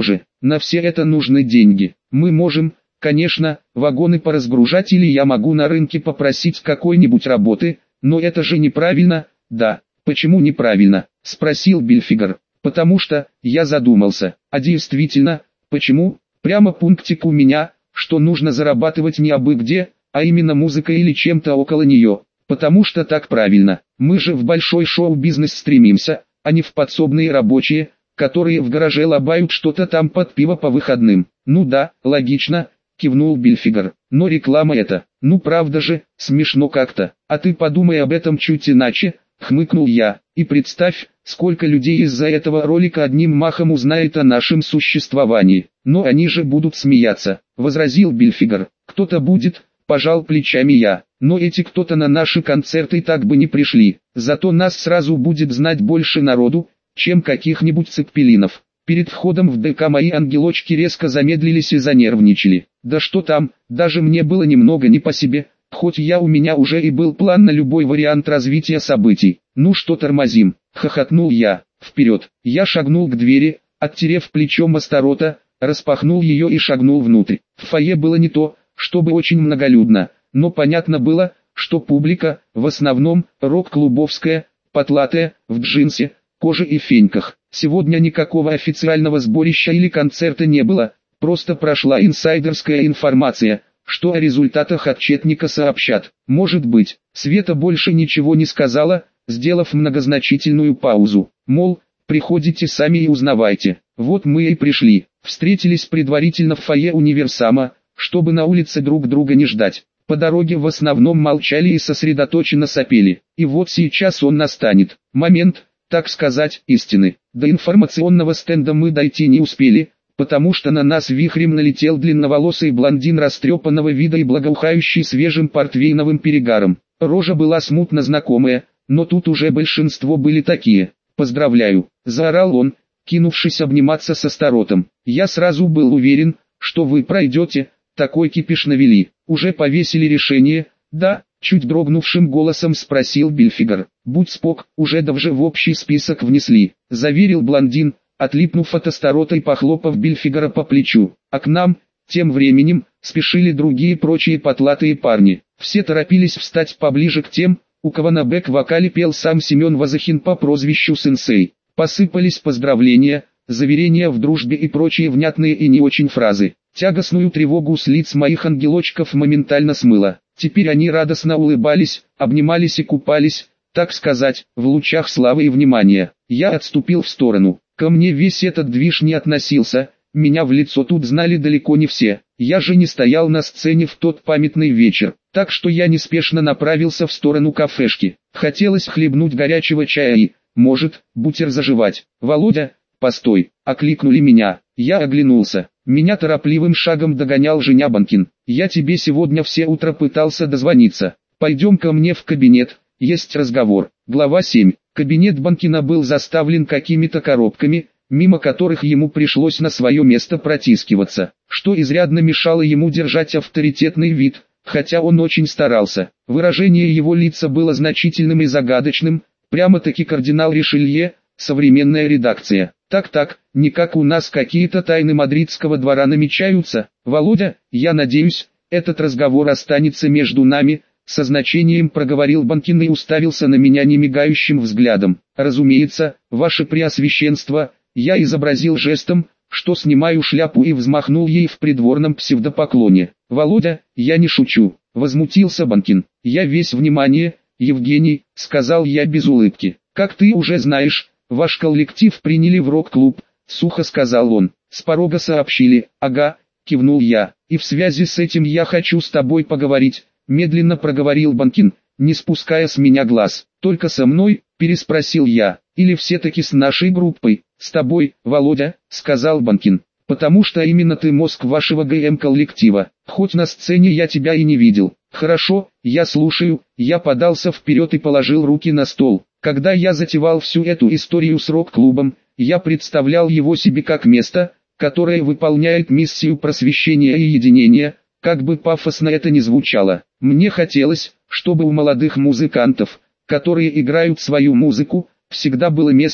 [SPEAKER 1] на все это нужны деньги. Мы можем, конечно, вагоны поразгружать, или я могу на рынке попросить какой-нибудь работы, но это же неправильно. Да, почему неправильно? Спросил Бильфигер. Потому что, я задумался, а действительно, почему? Прямо пунктик у меня, что нужно зарабатывать не абы где, а именно музыкой или чем-то около нее. Потому что так правильно, мы же в большой шоу-бизнес стремимся, а не в подсобные рабочие, которые в гараже лобают что-то там под пиво по выходным. Ну да, логично, кивнул Бильфигер. Но реклама это, ну правда же, смешно как-то. А ты подумай об этом чуть иначе, хмыкнул я. И представь, сколько людей из-за этого ролика одним махом узнает о нашем существовании. Но они же будут смеяться, возразил Бильфигер. Кто-то будет, пожал плечами я. Но эти кто-то на наши концерты так бы не пришли. Зато нас сразу будет знать больше народу, чем каких-нибудь цеппелинов. Перед входом в ДК мои ангелочки резко замедлились и занервничали. Да что там, даже мне было немного не по себе, хоть я у меня уже и был план на любой вариант развития событий. Ну что тормозим, хохотнул я. Вперед, я шагнул к двери, оттерев плечом Астарота, распахнул ее и шагнул внутрь. В фойе было не то, чтобы очень многолюдно, но понятно было, что публика, в основном, рок-клубовская, потлатая, в джинсе, коже и феньках. Сегодня никакого официального сборища или концерта не было, просто прошла инсайдерская информация, что о результатах отчетника сообщат. Может быть, Света больше ничего не сказала, сделав многозначительную паузу. Мол, приходите сами и узнавайте. Вот мы и пришли, встретились предварительно в фойе Универсама, чтобы на улице друг друга не ждать. По дороге в основном молчали и сосредоточенно сопели. И вот сейчас он настанет. Момент, так сказать, истины. До информационного стенда мы дойти не успели, потому что на нас вихрем налетел длинноволосый блондин растрепанного вида и благоухающий свежим портвейновым перегаром. Рожа была смутно знакомая, но тут уже большинство были такие. «Поздравляю!» – заорал он, кинувшись обниматься с Астаротом. «Я сразу был уверен, что вы пройдете, такой кипиш навели. Уже повесили решение?» «Да», — чуть дрогнувшим голосом спросил Бильфигер. «Будь спок, уже давже в общий список внесли», — заверил блондин, отлипнув от Астарота и похлопав Бильфигера по плечу. А к нам, тем временем, спешили другие прочие потлатые парни. Все торопились встать поближе к тем, у кого на бэк-вокале пел сам Семен Вазахин по прозвищу Сенсей. Посыпались поздравления, заверения в дружбе и прочие внятные и не очень фразы. Тягостную тревогу с лиц моих ангелочков моментально смыло. Теперь они радостно улыбались, обнимались и купались, так сказать, в лучах славы и внимания. Я отступил в сторону. Ко мне весь этот движ не относился, меня в лицо тут знали далеко не все. Я же не стоял на сцене в тот памятный вечер, так что я неспешно направился в сторону кафешки. Хотелось хлебнуть горячего чая и, может, бутер заживать. «Володя, постой!» — окликнули меня. Я оглянулся. Меня торопливым шагом догонял Женя Банкин. «Я тебе сегодня все утро пытался дозвониться. Пойдем ко мне в кабинет, есть разговор». Глава семь. Кабинет Банкина был заставлен какими-то коробками, мимо которых ему пришлось на свое место протискиваться, что изрядно мешало ему держать авторитетный вид, хотя он очень старался. Выражение его лица было значительным и загадочным, прямо-таки кардинал Ришелье, современная редакция. Так-так, не как у нас какие-то тайны мадридского двора намечаются. Володя, я надеюсь, этот разговор останется между нами, со значением проговорил Банкин и уставился на меня немигающим взглядом. Разумеется, ваше преосвященство, я изобразил жестом, что снимаю шляпу и взмахнул ей в придворном псевдопоклоне. Володя, я не шучу, возмутился Банкин. Я весь внимание, Евгений, сказал я без улыбки. Как ты уже знаешь, ваш коллектив приняли в рок-клуб, сухо сказал он. С порога сообщили. Ага, кивнул я. И в связи с этим я хочу с тобой поговорить, медленно проговорил Банкин, не спуская с меня глаз. Только со мной, переспросил я. Или все-таки с нашей группой? С тобой, Володя, сказал Банкин. Потому что именно ты мозг вашего ГМ-коллектива. Хоть на сцене я тебя и не видел. Хорошо, я слушаю. Я подался вперед и положил руки на стол. Когда я затевал всю эту историю с рок-клубом, я представлял его себе как место, которое выполняет миссию просвещения и единения, как бы пафосно это ни звучало. Мне хотелось, чтобы у молодых музыкантов, которые играют свою музыку, всегда было место,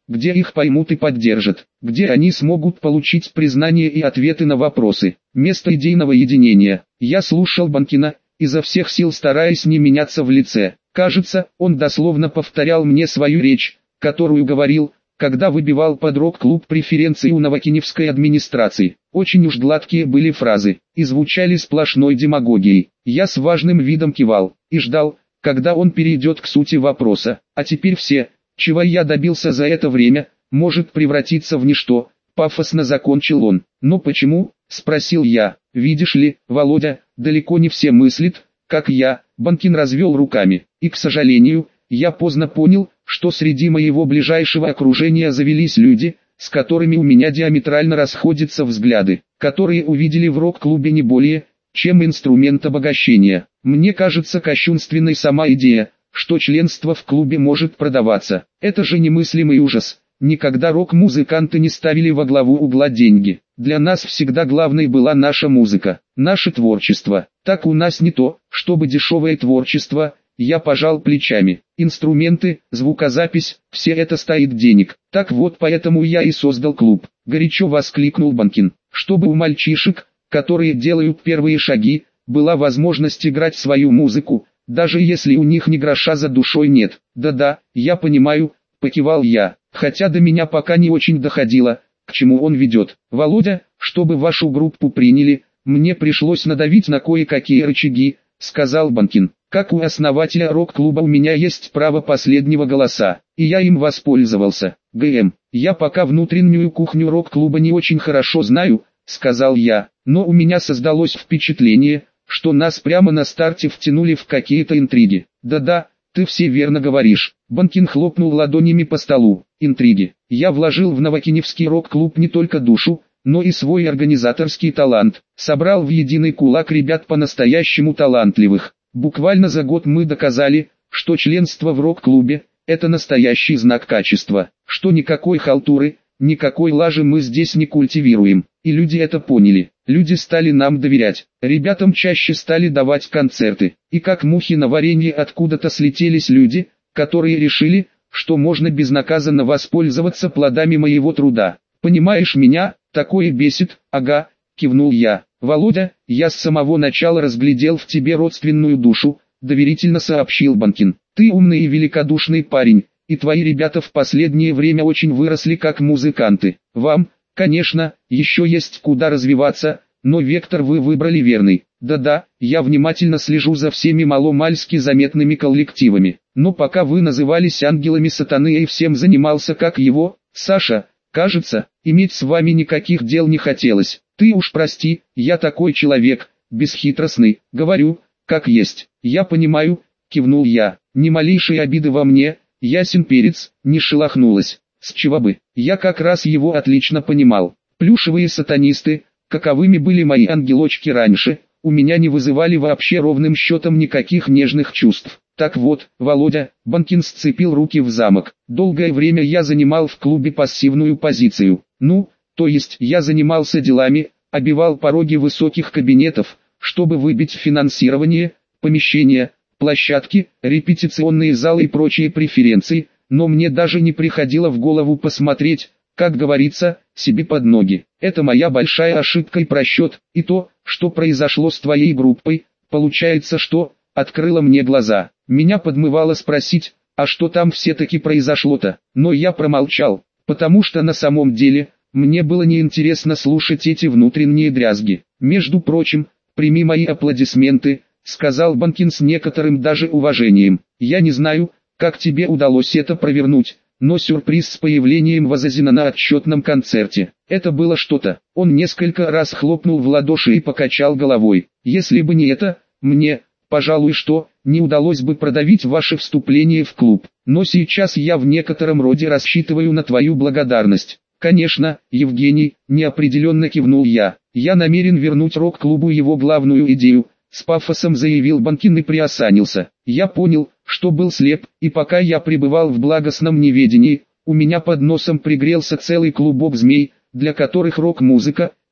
[SPEAKER 1] где их поймут и поддержат, где они смогут получить признание и ответы на вопросы. Место идейного единения. Я слушал Банкина, изо всех сил стараясь не меняться в лице. Кажется, он дословно повторял мне свою речь, которую говорил, когда выбивал под рок-клуб преференции у новокиневской администрации. Очень уж гладкие были фразы, и звучали сплошной демагогией. Я с важным видом кивал, и ждал, когда он перейдет к сути вопроса. А теперь все, чего я добился за это время, может превратиться в ничто, пафосно закончил он. Но почему, спросил я. Видишь ли, Володя, далеко не все мыслят, как я. Банкин развел руками, и, к сожалению, я поздно понял, что среди моего ближайшего окружения завелись люди, с которыми у меня диаметрально расходятся взгляды, которые увидели в рок-клубе не более, чем инструмент обогащения. Мне кажется кощунственной сама идея, что членство в клубе может продаваться. Это же немыслимый ужас. Никогда рок-музыканты не ставили во главу угла деньги. Для нас всегда главной была наша музыка, наше творчество. Так у нас не то, чтобы дешевое творчество. Я пожал плечами. Инструменты, звукозапись, все это стоит денег. Так вот поэтому я и создал клуб. Горячо воскликнул Банкин. Чтобы у мальчишек, которые делают первые шаги, была возможность играть свою музыку, даже если у них ни гроша за душой нет. Да-да, я понимаю, покивал я, хотя до меня пока не очень доходило, к чему он ведет. Володя, чтобы вашу группу приняли, мне пришлось надавить на кое-какие рычаги, сказал Банкин. Как у основателя рок-клуба у меня есть право последнего голоса, и я им воспользовался. ГМ, я пока внутреннюю кухню рок-клуба не очень хорошо знаю, сказал я, но у меня создалось впечатление, что нас прямо на старте втянули в какие-то интриги. Да-да, ты все верно говоришь. Банкин хлопнул ладонями по столу. Интриги. Я вложил в новокиневский рок-клуб не только душу, но и свой организаторский талант. Собрал в единый кулак ребят по-настоящему талантливых. Буквально за год мы доказали, что членство в рок-клубе – это настоящий знак качества, что никакой халтуры, никакой лажи мы здесь не культивируем. И люди это поняли. Люди стали нам доверять. Ребятам чаще стали давать концерты. И как мухи на варенье откуда-то слетелись люди, которые решили, что можно безнаказанно воспользоваться плодами моего труда. Понимаешь меня, такое бесит, ага, кивнул я. Володя, я с самого начала разглядел в тебе родственную душу, доверительно сообщил Банкин. Ты умный и великодушный парень, и твои ребята в последнее время очень выросли как музыканты. Вам, конечно, еще есть куда развиваться, но вектор вы выбрали верный. Да-да, я внимательно слежу за всеми маломальски заметными коллективами. Но пока вы назывались ангелами сатаны и всем занимался как его, Саша, кажется, иметь с вами никаких дел не хотелось. Ты уж прости, я такой человек, бесхитростный, говорю, как есть. Я понимаю, кивнул я, ни малейшей обиды во мне, ясен перец, не шелохнулась. С чего бы, я как раз его отлично понимал. Плюшевые сатанисты, каковыми были мои ангелочки раньше, у меня не вызывали вообще ровным счетом никаких нежных чувств. Так вот, Володя, Банкин сцепил руки в замок. Долгое время я занимал в клубе пассивную позицию. Ну, то есть я занимался делами, обивал пороги высоких кабинетов, чтобы выбить финансирование, помещения, площадки, репетиционные залы и прочие преференции, но мне даже не приходило в голову посмотреть, как говорится, себе под ноги. Это моя большая ошибка и просчет, и то, что произошло с твоей группой, получается, что открыло мне глаза. Меня подмывало спросить, а что там все-таки произошло-то, но я промолчал, потому что на самом деле, мне было неинтересно слушать эти внутренние дрязги. Между прочим, прими мои аплодисменты, сказал Банкин с некоторым даже уважением. Я не знаю, как тебе удалось это провернуть, но сюрприз с появлением Вазазина на отчетном концерте, это было что-то. Он несколько раз хлопнул в ладоши и покачал головой. Если бы не это, мне, пожалуй, что, не удалось бы продавить ваше вступление в клуб. Но сейчас я в некотором роде рассчитываю на твою благодарность. Конечно, Евгений, неопределенно кивнул я. Я намерен вернуть рок-клубу его главную идею, с пафосом заявил Банкин и приосанился. Я понял, что был слеп, и пока я пребывал в благостном неведении, у меня под носом пригрелся целый клубок змей, для которых рок-музыка –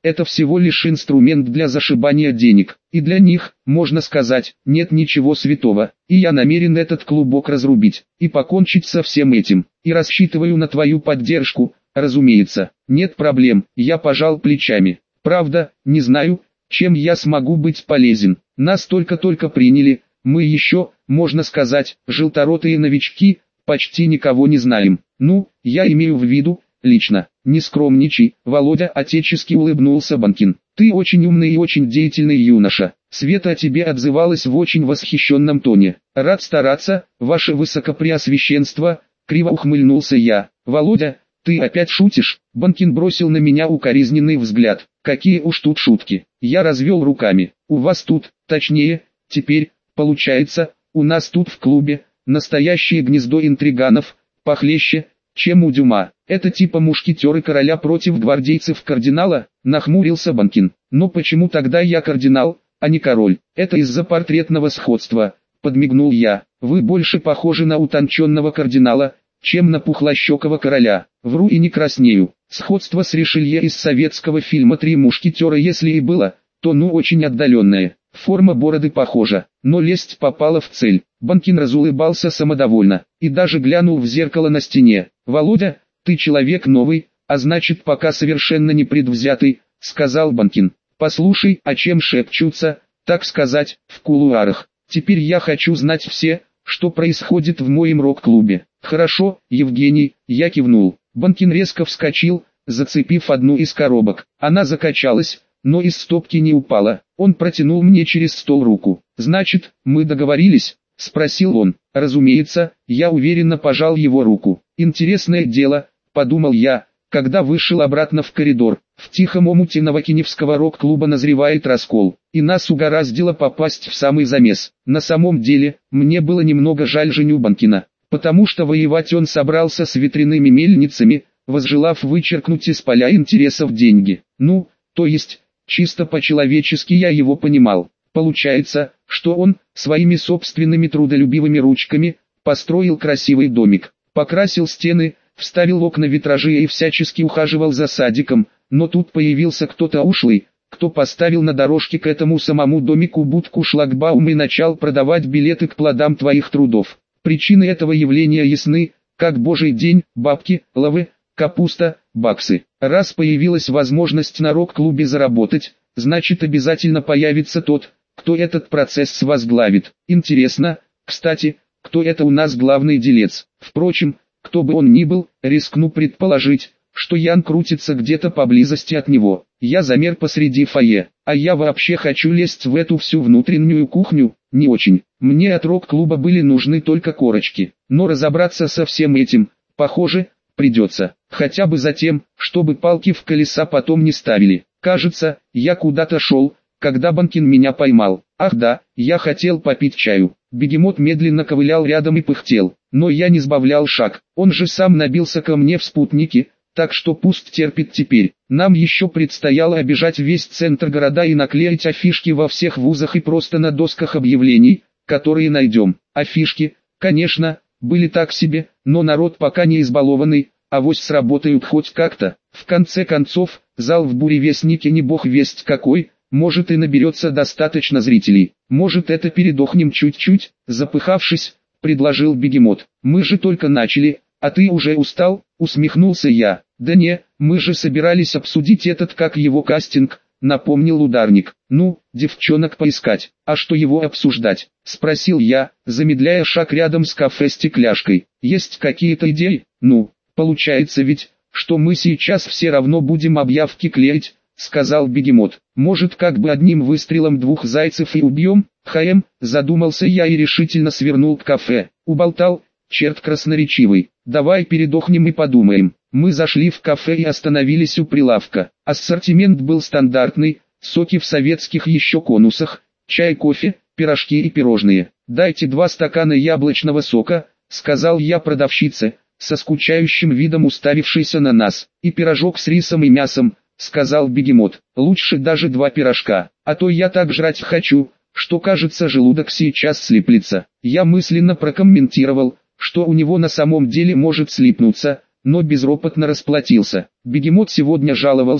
[SPEAKER 1] это всего лишь инструмент для зашибания денег. И для них, можно сказать, нет ничего святого. И я намерен этот клубок разрубить, и покончить со всем этим. И рассчитываю на твою поддержку, разумеется. Нет проблем, я пожал плечами. Правда, не знаю, чем я смогу быть полезен. Нас только-только приняли, мы еще, можно сказать, желторотые новички, почти никого не знаем. Ну, я имею в виду, лично. Не скромничай, Володя, отечески улыбнулся Банкин. Ты очень умный и очень деятельный юноша. Света о тебе отзывалась в очень восхищенном тоне. Рад стараться, ваше высокопреосвященство, криво ухмыльнулся я. Володя, ты опять шутишь? Банкин бросил на меня укоризненный взгляд. Какие уж тут шутки. Я развел руками. У вас тут, точнее, теперь, получается, у нас тут в клубе, настоящее гнездо интриганов, похлеще, чем у Дюма. Это типа мушкетеры короля против гвардейцев кардинала, нахмурился Банкин. Но почему тогда я кардинал, а не король? Это из-за портретного сходства, подмигнул я. Вы больше похожи на утонченного кардинала, чем на пухлощекого короля. Вру и не краснею. Сходство с Ришелье из советского фильма «Три мушкетера» если и было, то ну очень отдаленное. Форма бороды похожа, но лесть попала в цель. Банкин разулыбался самодовольно, и даже глянул в зеркало на стене. «Володя, ты человек новый, а значит пока совершенно непредвзятый», — сказал Банкин. «Послушай, о чем шепчутся, так сказать, в кулуарах. Теперь я хочу знать все, что происходит в моем рок-клубе». «Хорошо, Евгений», — я кивнул. Банкин резко вскочил, зацепив одну из коробок. Она закачалась, но из стопки не упала. Он протянул мне через стол руку. «Значит, мы договорились?» — спросил он. Разумеется, я уверенно пожал его руку. «Интересное дело», — подумал я, когда вышел обратно в коридор. В тихом омуте Новокиневского рок-клуба назревает раскол, и нас угораздило попасть в самый замес. На самом деле, мне было немного жаль Женю Банкина, потому что воевать он собрался с ветряными мельницами, возжелав вычеркнуть из поля интересов деньги. Ну, то есть, чисто по-человечески я его понимал. Получается, что он, своими собственными трудолюбивыми ручками, построил красивый домик, покрасил стены, вставил окна-витражи и всячески ухаживал за садиком, но тут появился кто-то ушлый, кто поставил на дорожке к этому самому домику будку шлагбаум и начал продавать билеты к плодам твоих трудов. Причины этого явления ясны, как божий день: бабки, лавы, капуста, баксы. Раз появилась возможность на рок-клубе заработать, значит обязательно появится тот, кто этот процесс возглавит. Интересно, кстати, кто это у нас главный делец. Впрочем, кто бы он ни был, рискну предположить, что Ян крутится где-то поблизости от него. Я замер посреди фойе, а я вообще хочу лезть в эту всю внутреннюю кухню, не очень. Мне от рок-клуба были нужны только корочки, но разобраться со всем этим, похоже, придется. Хотя бы за тем, чтобы палки в колеса потом не ставили. Кажется, я куда-то шел, когда Банкин меня поймал. Ах да, я хотел попить чаю. Бегемот медленно ковылял рядом и пыхтел, но я не сбавлял шаг. Он же сам набился ко мне в спутники, так что пусть терпит теперь. Нам еще предстояло обижать весь центр города и наклеить афишки во всех вузах и просто на досках объявлений, которые найдем. Афишки, конечно, были так себе, но народ пока не избалованный, авось сработают хоть как-то. В конце концов, зал в Буревестнике не бог весть какой, может и наберется достаточно зрителей. Может это передохнем чуть-чуть, запыхавшись, предложил Бегемот. Мы же только начали, а ты уже устал, усмехнулся я. Да не, мы же собирались обсудить этот как его кастинг, напомнил ударник. Ну, девчонок поискать, а что его обсуждать? Спросил я, замедляя шаг рядом с кафе-стекляшкой. Есть какие-то идеи? Ну, получается ведь, что мы сейчас все равно будем объявки клеить, сказал Бегемот. Может как бы одним выстрелом двух зайцев и убьем? Хм, задумался я и решительно свернул к кафе. Уболтал, черт красноречивый. Давай передохнем и подумаем. Мы зашли в кафе и остановились у прилавка. Ассортимент был стандартный: соки в советских еще конусах, чай, кофе, пирожки и пирожные. Дайте два стакана яблочного сока, сказал я продавщице, со скучающим видом уставившейся на нас. И пирожок с рисом и мясом, сказал Бегемот. Лучше даже два пирожка, а то я так жрать хочу, что кажется желудок сейчас слиплется. Я мысленно прокомментировал, что у него на самом деле может слипнуться, но безропотно расплатился. Бегемот сегодня жаловался,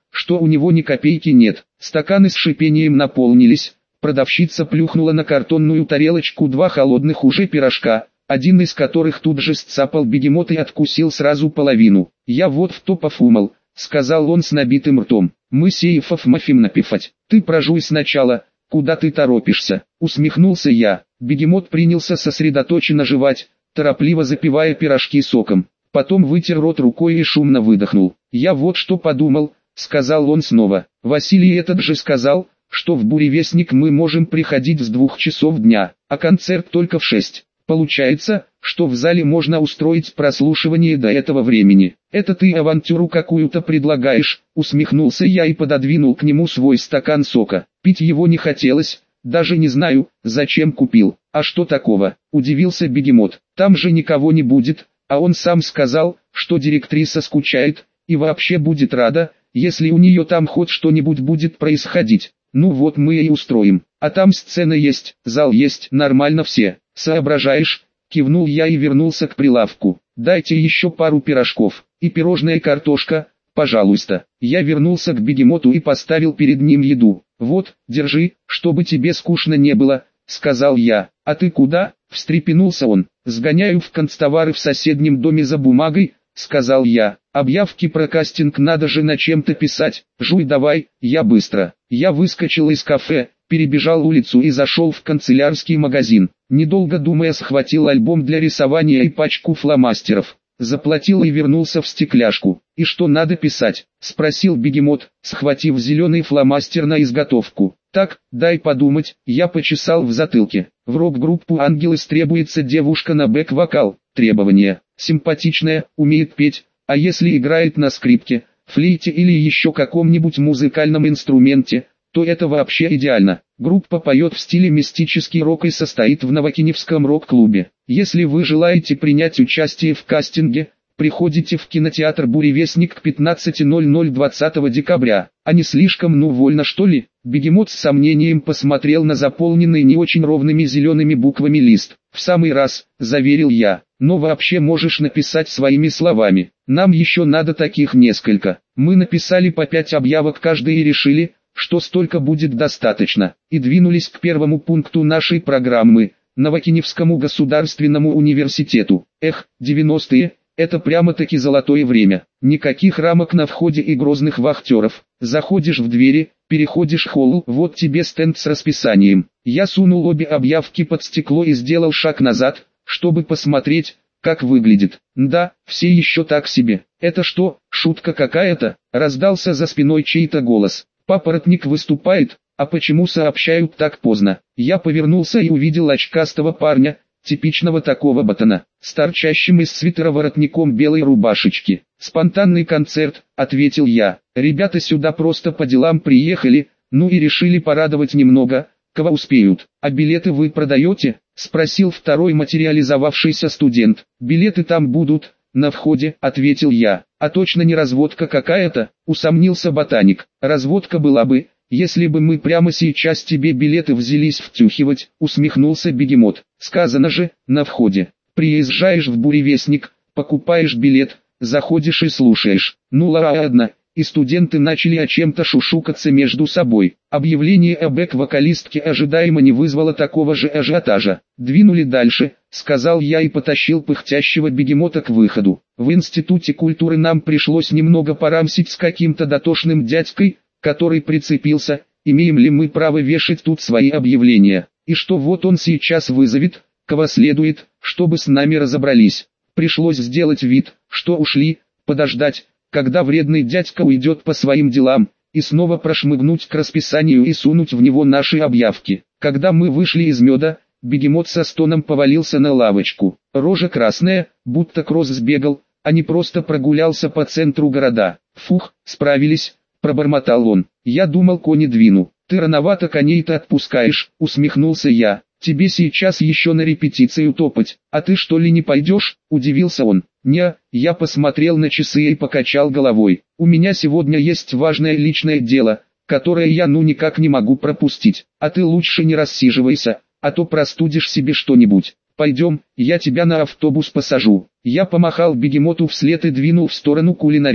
[SPEAKER 1] что у него ни копейки нет. Стаканы с шипением наполнились, продавщица плюхнула на картонную тарелочку два холодных уже пирожка, один из которых тут же сцапал бегемот и откусил сразу половину. «Я вот в то пофумал», — сказал он с набитым ртом. «Мы сейфов мафим напифать. Ты прожуй сначала, куда ты торопишься?» Усмехнулся я. Бегемот принялся сосредоточенно жевать, торопливо запивая пирожки соком. Потом вытер рот рукой и шумно выдохнул. «Я вот что подумал», — сказал он снова. «Василий этот же сказал, что в Буревестник мы можем приходить с двух часов дня, а концерт только в шесть. Получается, что в зале можно устроить прослушивание до этого времени. Это ты авантюру какую-то предлагаешь?» Усмехнулся я и пододвинул к нему свой стакан сока. Пить его не хотелось, даже не знаю, зачем купил. «А что такого?» – удивился бегемот. «Там же никого не будет, а он сам сказал, что директриса скучает, и вообще будет рада, если у нее там хоть что-нибудь будет происходить. Ну вот мы и устроим. А там сцена есть, зал есть, нормально все. Соображаешь?» Кивнул я и вернулся к прилавку. «Дайте еще пару пирожков, и пирожная картошка, пожалуйста». Я вернулся к бегемоту и поставил перед ним еду. «Вот, держи, чтобы тебе скучно не было», — сказал я. «А ты куда?» — встрепенулся он. «Сгоняю в канцтовары в соседнем доме за бумагой», — сказал я. «Объявки про кастинг надо же на чем-то писать. Жуй давай, я быстро». Я выскочил из кафе, перебежал улицу и зашел в канцелярский магазин. Недолго думая, схватил альбом для рисования и пачку фломастеров. Заплатил и вернулся в стекляшку. «И что надо писать?» — спросил бегемот, схватив зеленый фломастер на изготовку. «Так, дай подумать». Я почесал в затылке. В рок-группу «Ангелы» требуется девушка на бэк-вокал. Требования: симпатичная, умеет петь, а если играет на скрипке, флейте или еще каком-нибудь музыкальном инструменте, то это вообще идеально. Группа поет в стиле мистический рок и состоит в Новокиневском рок-клубе. Если вы желаете принять участие в кастинге, приходите в кинотеатр «Буревестник» к пятнадцати ноль-ноль двадцатого декабря. А не слишком ну вольно что ли? Бегемот с сомнением посмотрел на заполненный не очень ровными зелеными буквами лист. «В самый раз», — заверил я. «Но вообще можешь написать своими словами. Нам еще надо таких несколько». Мы написали по пять объявок каждый и решили, что столько будет достаточно, и двинулись к первому пункту нашей программы – Новокиневскому государственному университету. Эх, девяностые, это прямо-таки золотое время. Никаких рамок на входе и грозных вахтеров. Заходишь в двери, переходишь холл, вот тебе стенд с расписанием. Я сунул обе объявки под стекло и сделал шаг назад, чтобы посмотреть, как выглядит. Да, все еще так себе. «Это что, шутка какая-то?» – раздался за спиной чей-то голос. «Папоротник выступает, а почему сообщают так поздно?» Я повернулся и увидел очкастого парня, типичного такого ботана, с торчащим из свитера воротником белой рубашечки. «Спонтанный концерт», — ответил я. «Ребята сюда просто по делам приехали, ну и решили порадовать немного, кого успеют». «А билеты вы продаете?» — спросил второй материализовавшийся студент. «Билеты там будут, на входе», — ответил я. «А точно не разводка какая-то?» — усомнился ботаник. «Разводка была бы, если бы мы прямо сейчас тебе билеты взялись втюхивать», — усмехнулся бегемот. «Сказано же, на входе. Приезжаешь в Буревестник, покупаешь билет, заходишь и слушаешь». Ну ладно. И студенты начали о чем-то шушукаться между собой. Объявление о бэк-вокалистке ожидаемо не вызвало такого же ажиотажа. «Двинули дальше», — сказал я и потащил пыхтящего бегемота к выходу. В институте культуры нам пришлось немного порамсить с каким-то дотошным дядькой, который прицепился, имеем ли мы право вешать тут свои объявления, и что вот он сейчас вызовет, кого следует, чтобы с нами разобрались. Пришлось сделать вид, что ушли, подождать, когда вредный дядька уйдет по своим делам, и снова прошмыгнуть к расписанию и сунуть в него наши объявки. Когда мы вышли из меда, бегемот со стоном повалился на лавочку. Рожа красная, будто кросс сбегал, а не просто прогулялся по центру города. «Фух, справились», — пробормотал он. «Я думал, кони двину». «Ты рановато коней-то отпускаешь», — усмехнулся я. «Тебе сейчас еще на репетицию топать, а ты что ли не пойдешь?» — удивился он. «Не», — я посмотрел на часы и покачал головой. «У меня сегодня есть важное личное дело, которое я ну никак не могу пропустить. А ты лучше не рассиживайся, а то простудишь себе что-нибудь. Пойдем, я тебя на автобус посажу». Я помахал бегемоту вслед и двинул в сторону кулинарии.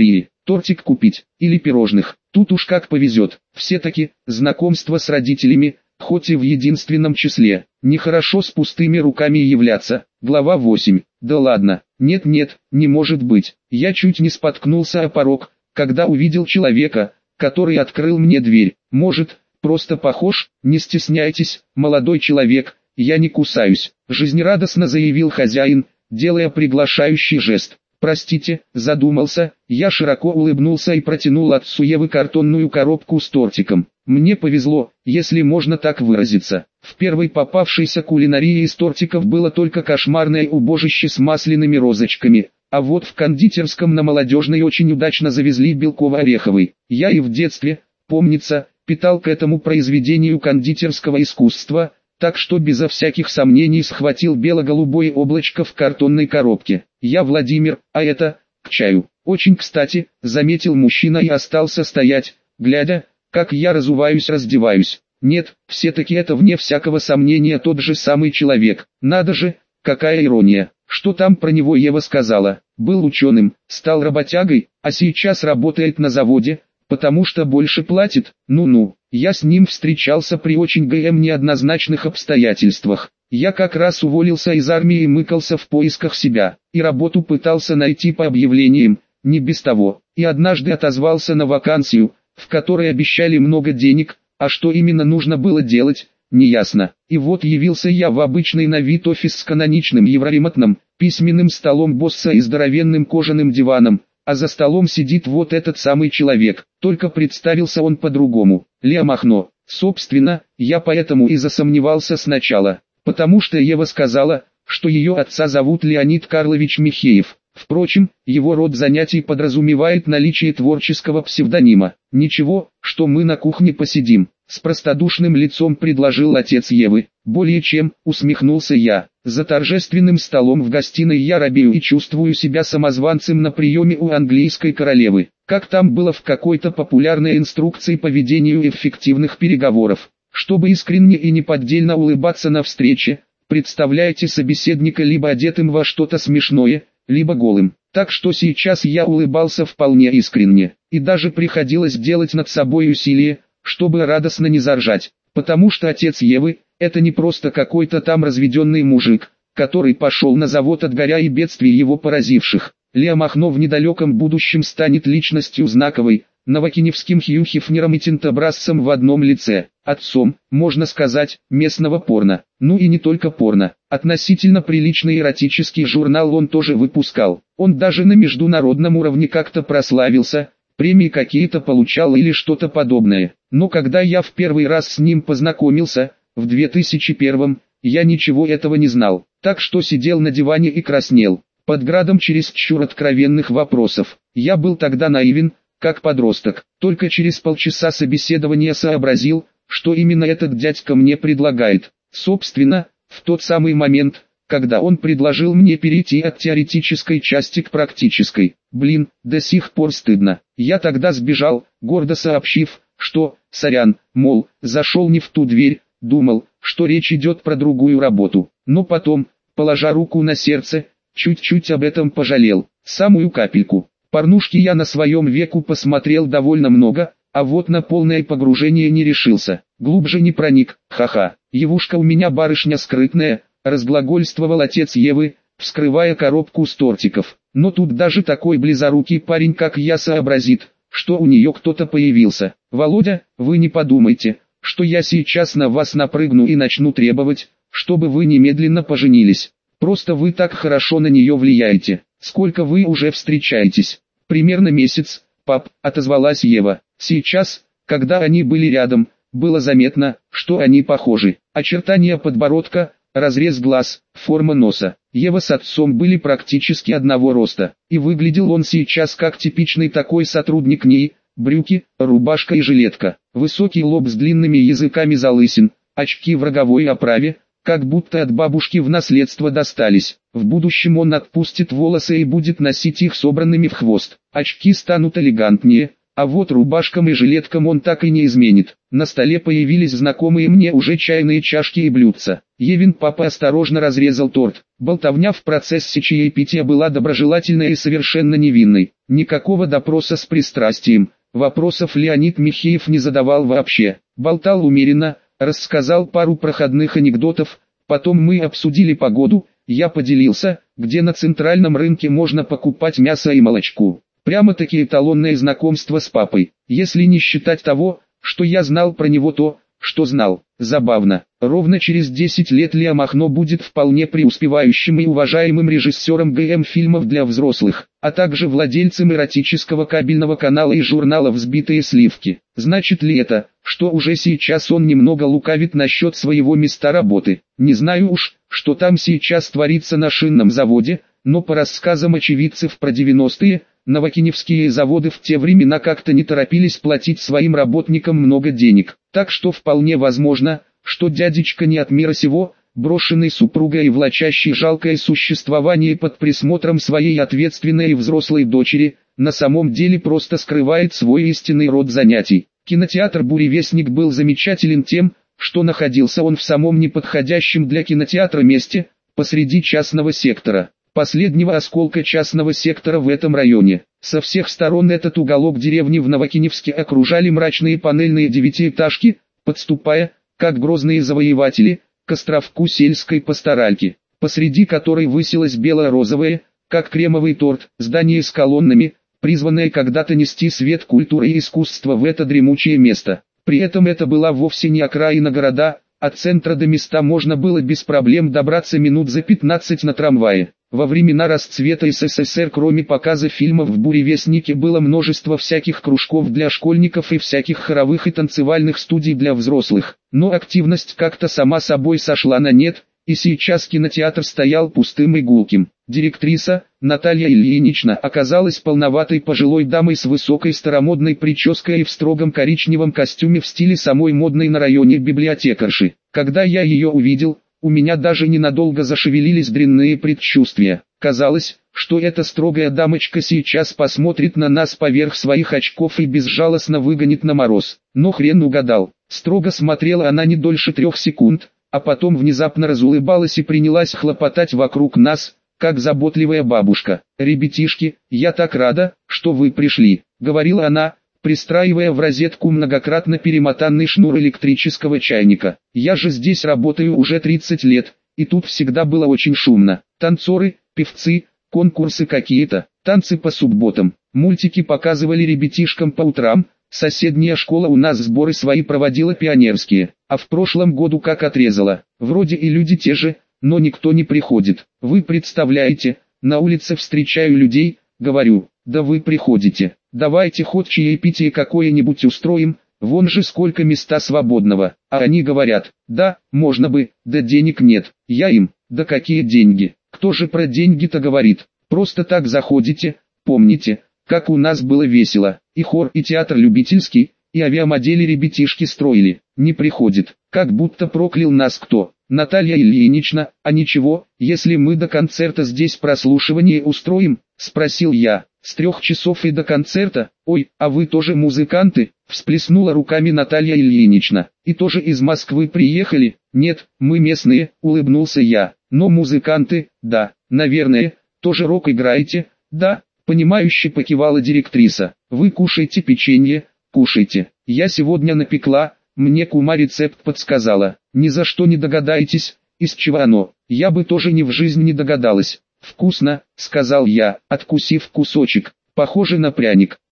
[SPEAKER 1] тортик купить, или пирожных, тут уж как повезет. Все-таки, знакомство с родителями, хоть и в единственном числе, нехорошо с пустыми руками являться. Глава восемь. Да ладно, нет-нет, не может быть. Я чуть не споткнулся о порог, когда увидел человека, который открыл мне дверь. Может, просто похож? Не стесняйтесь, молодой человек, я не кусаюсь, жизнерадостно заявил хозяин, делая приглашающий жест. Простите, задумался, я широко улыбнулся и протянул отцу Евы картонную коробку с тортиком. Мне повезло, если можно так выразиться. В первой попавшейся кулинарии из тортиков было только кошмарное убожище с масляными розочками, а вот в кондитерском на Молодежной очень удачно завезли белково-ореховый. Я и в детстве, помнится, питал к этому произведению кондитерского искусства, так что безо всяких сомнений схватил бело-голубое облачко в картонной коробке. Я Владимир, а это, к чаю. Очень кстати, заметил мужчина и остался стоять, глядя, как я разуваюсь-раздеваюсь. Нет, все-таки это вне всякого сомнения тот же самый человек. Надо же, какая ирония. Что там про него Ева сказала? Был ученым, стал работягой, а сейчас работает на заводе, потому что больше платит. Ну-ну, я с ним встречался при очень ГМ неоднозначных обстоятельствах. Я как раз уволился из армии и мыкался в поисках себя, и работу пытался найти по объявлениям, не без того, и однажды отозвался на вакансию, в которой обещали много денег, а что именно нужно было делать, неясно. И вот явился я в обычный на вид офис с каноничным евроремонтным, письменным столом босса и здоровенным кожаным диваном, а за столом сидит вот этот самый человек, только представился он по-другому, Лео Махно. Собственно, я поэтому и засомневался сначала, потому что Ева сказала, что ее отца зовут Леонид Карлович Михеев. Впрочем, его род занятий подразумевает наличие творческого псевдонима. «Ничего, что мы на кухне посидим», — с простодушным лицом предложил отец Евы. «Более чем», — усмехнулся я. «За торжественным столом в гостиной я робею и чувствую себя самозванцем на приеме у английской королевы. Как там было в какой-то популярной инструкции по ведению эффективных переговоров. Чтобы искренне и неподдельно улыбаться на встрече, представляете собеседника либо одетым во что-то смешное, либо голым. Так что сейчас я улыбался вполне искренне, и даже приходилось делать над собой усилие, чтобы радостно не заржать, потому что отец Евы – это не просто какой-то там разведенный мужик, который пошел на завод от горя и бедствий его поразивших. Лео Махно в недалеком будущем станет личностью знаковой, новокиневским Хью Хефнером и Тинтобрассом в одном лице, отцом, можно сказать, местного порно. Ну и не только порно, относительно приличный эротический журнал он тоже выпускал. Он даже на международном уровне как-то прославился, премии какие-то получал или что-то подобное. Но когда я в первый раз с ним познакомился, в две тысячи первом, я ничего этого не знал, так что сидел на диване и краснел, под градом чересчур откровенных вопросов. Я был тогда наивен, как подросток, только через полчаса собеседования сообразил, что именно этот дядька мне предлагает. Собственно, в тот самый момент, когда он предложил мне перейти от теоретической части к практической. Блин, до сих пор стыдно. Я тогда сбежал, гордо сообщив, что, сорян, мол, зашел не в ту дверь, думал, что речь идет про другую работу. Но потом, положа руку на сердце, чуть-чуть об этом пожалел, самую капельку. Порнушки я на своем веку посмотрел довольно много, а вот на полное погружение не решился, глубже не проник, ха-ха. Евушка у меня барышня скрытная, разглагольствовал отец Евы, вскрывая коробку с тортиков. Но тут даже такой близорукий парень как я сообразит, что у нее кто-то появился. Володя, вы не подумайте, что я сейчас на вас напрыгну и начну требовать, чтобы вы немедленно поженились. Просто вы так хорошо на нее влияете. Сколько вы уже встречаетесь? Примерно месяц, пап, отозвалась Ева. Сейчас, когда они были рядом, было заметно, что они похожи. Очертания подбородка, разрез глаз, форма носа. Ева с отцом были практически одного роста. И выглядел он сейчас как типичный такой сотрудник НИИ, брюки, рубашка и жилетка. Высокий лоб с длинными языками залысин, очки в роговой оправе, как будто от бабушки в наследство достались. В будущем он отпустит волосы и будет носить их собранными в хвост. Очки станут элегантнее, А вот рубашкам и жилеткам он так и не изменит. На столе появились знакомые мне уже чайные чашки и блюдца. Евин папа осторожно разрезал торт. Болтовня в процессе чаепития была доброжелательной и совершенно невинной. Никакого допроса с пристрастием. Вопросов Леонид Михеев не задавал вообще. Болтал умеренно, рассказал пару проходных анекдотов. Потом мы обсудили погоду. Я поделился, где на центральном рынке можно покупать мясо и молочко. Прямо-таки эталонное знакомство с папой, если не считать того, что я знал про него то, что знал. Забавно, ровно через десять лет Лео Махно будет вполне преуспевающим и уважаемым режиссером ГМ-фильмов для взрослых, а также владельцем эротического кабельного канала и журнала «Взбитые сливки». Значит ли это, что уже сейчас он немного лукавит насчет своего места работы? Не знаю уж, что там сейчас творится на шинном заводе, но по рассказам очевидцев про девяностые, новокиневские заводы в те времена как-то не торопились платить своим работникам много денег, так что вполне возможно, что дядечка не от мира сего, брошенный супругой и влачащий жалкое существование под присмотром своей ответственной и взрослой дочери, на самом деле просто скрывает свой истинный род занятий. Кинотеатр «Буревестник» был замечателен тем, что находился он в самом неподходящем для кинотеатра месте, посреди частного сектора. Последнего осколка частного сектора в этом районе. Со всех сторон этот уголок деревни в Новокиневске окружали мрачные панельные девятиэтажки, подступая, как грозные завоеватели, к островку сельской пасторальки, посреди которой высилось бело-розовое, как кремовый торт, здание с колоннами, призванное когда-то нести свет культуры и искусства в это дремучее место. При этом это была вовсе не окраина города, от центра до места можно было без проблем добраться минут за пятнадцать на трамвае. Во времена расцвета СССР кроме показа фильмов в «Буревестнике» было множество всяких кружков для школьников и всяких хоровых и танцевальных студий для взрослых. Но активность как-то сама собой сошла на нет, и сейчас кинотеатр стоял пустым и гулким. Директриса, Наталья Ильинична, оказалась полноватой пожилой дамой с высокой старомодной прической и в строгом коричневом костюме в стиле самой модной на районе библиотекарши. Когда я ее увидел, у меня даже ненадолго зашевелились дрянные предчувствия. Казалось, что эта строгая дамочка сейчас посмотрит на нас поверх своих очков и безжалостно выгонит на мороз. Но хрен угадал. Строго смотрела она не дольше трех секунд, а потом внезапно разулыбалась и принялась хлопотать вокруг нас, как заботливая бабушка. «Ребятишки, я так рада, что вы пришли», — говорила она, пристраивая в розетку многократно перемотанный шнур электрического чайника. «Я же здесь работаю уже тридцать лет, и тут всегда было очень шумно. Танцоры, певцы, конкурсы какие-то, танцы по субботам, мультики показывали ребятишкам по утрам, соседняя школа у нас сборы свои проводила пионерские, а в прошлом году как отрезала. Вроде и люди те же, но никто не приходит. Вы представляете, на улице встречаю людей, говорю, да вы приходите. Давайте хоть чаепитие какое-нибудь устроим, вон же сколько места свободного. А они говорят, да, можно бы, да денег нет. Я им, да какие деньги, кто же про деньги-то говорит, просто так заходите, помните, как у нас было весело, и хор, и театр любительский, и авиамодели ребятишки строили, не приходит, как будто проклял нас кто. Наталья Ильинична, а ничего, если мы до концерта здесь прослушивание устроим, спросил я. С трех часов и до концерта? Ой, а вы тоже музыканты? Всплеснула руками Наталья Ильинична. И тоже из Москвы приехали? Нет, мы местные, улыбнулся я. Но музыканты, да, наверное, тоже рок играете? Да, понимающе покивала директриса. Вы кушайте печенье, кушайте. Я сегодня напекла, мне кума рецепт подсказала. Ни за что не догадаетесь, из чего оно. Я бы тоже ни в жизнь не догадалась. «Вкусно», — сказал я, откусив кусочек, похоже на пряник.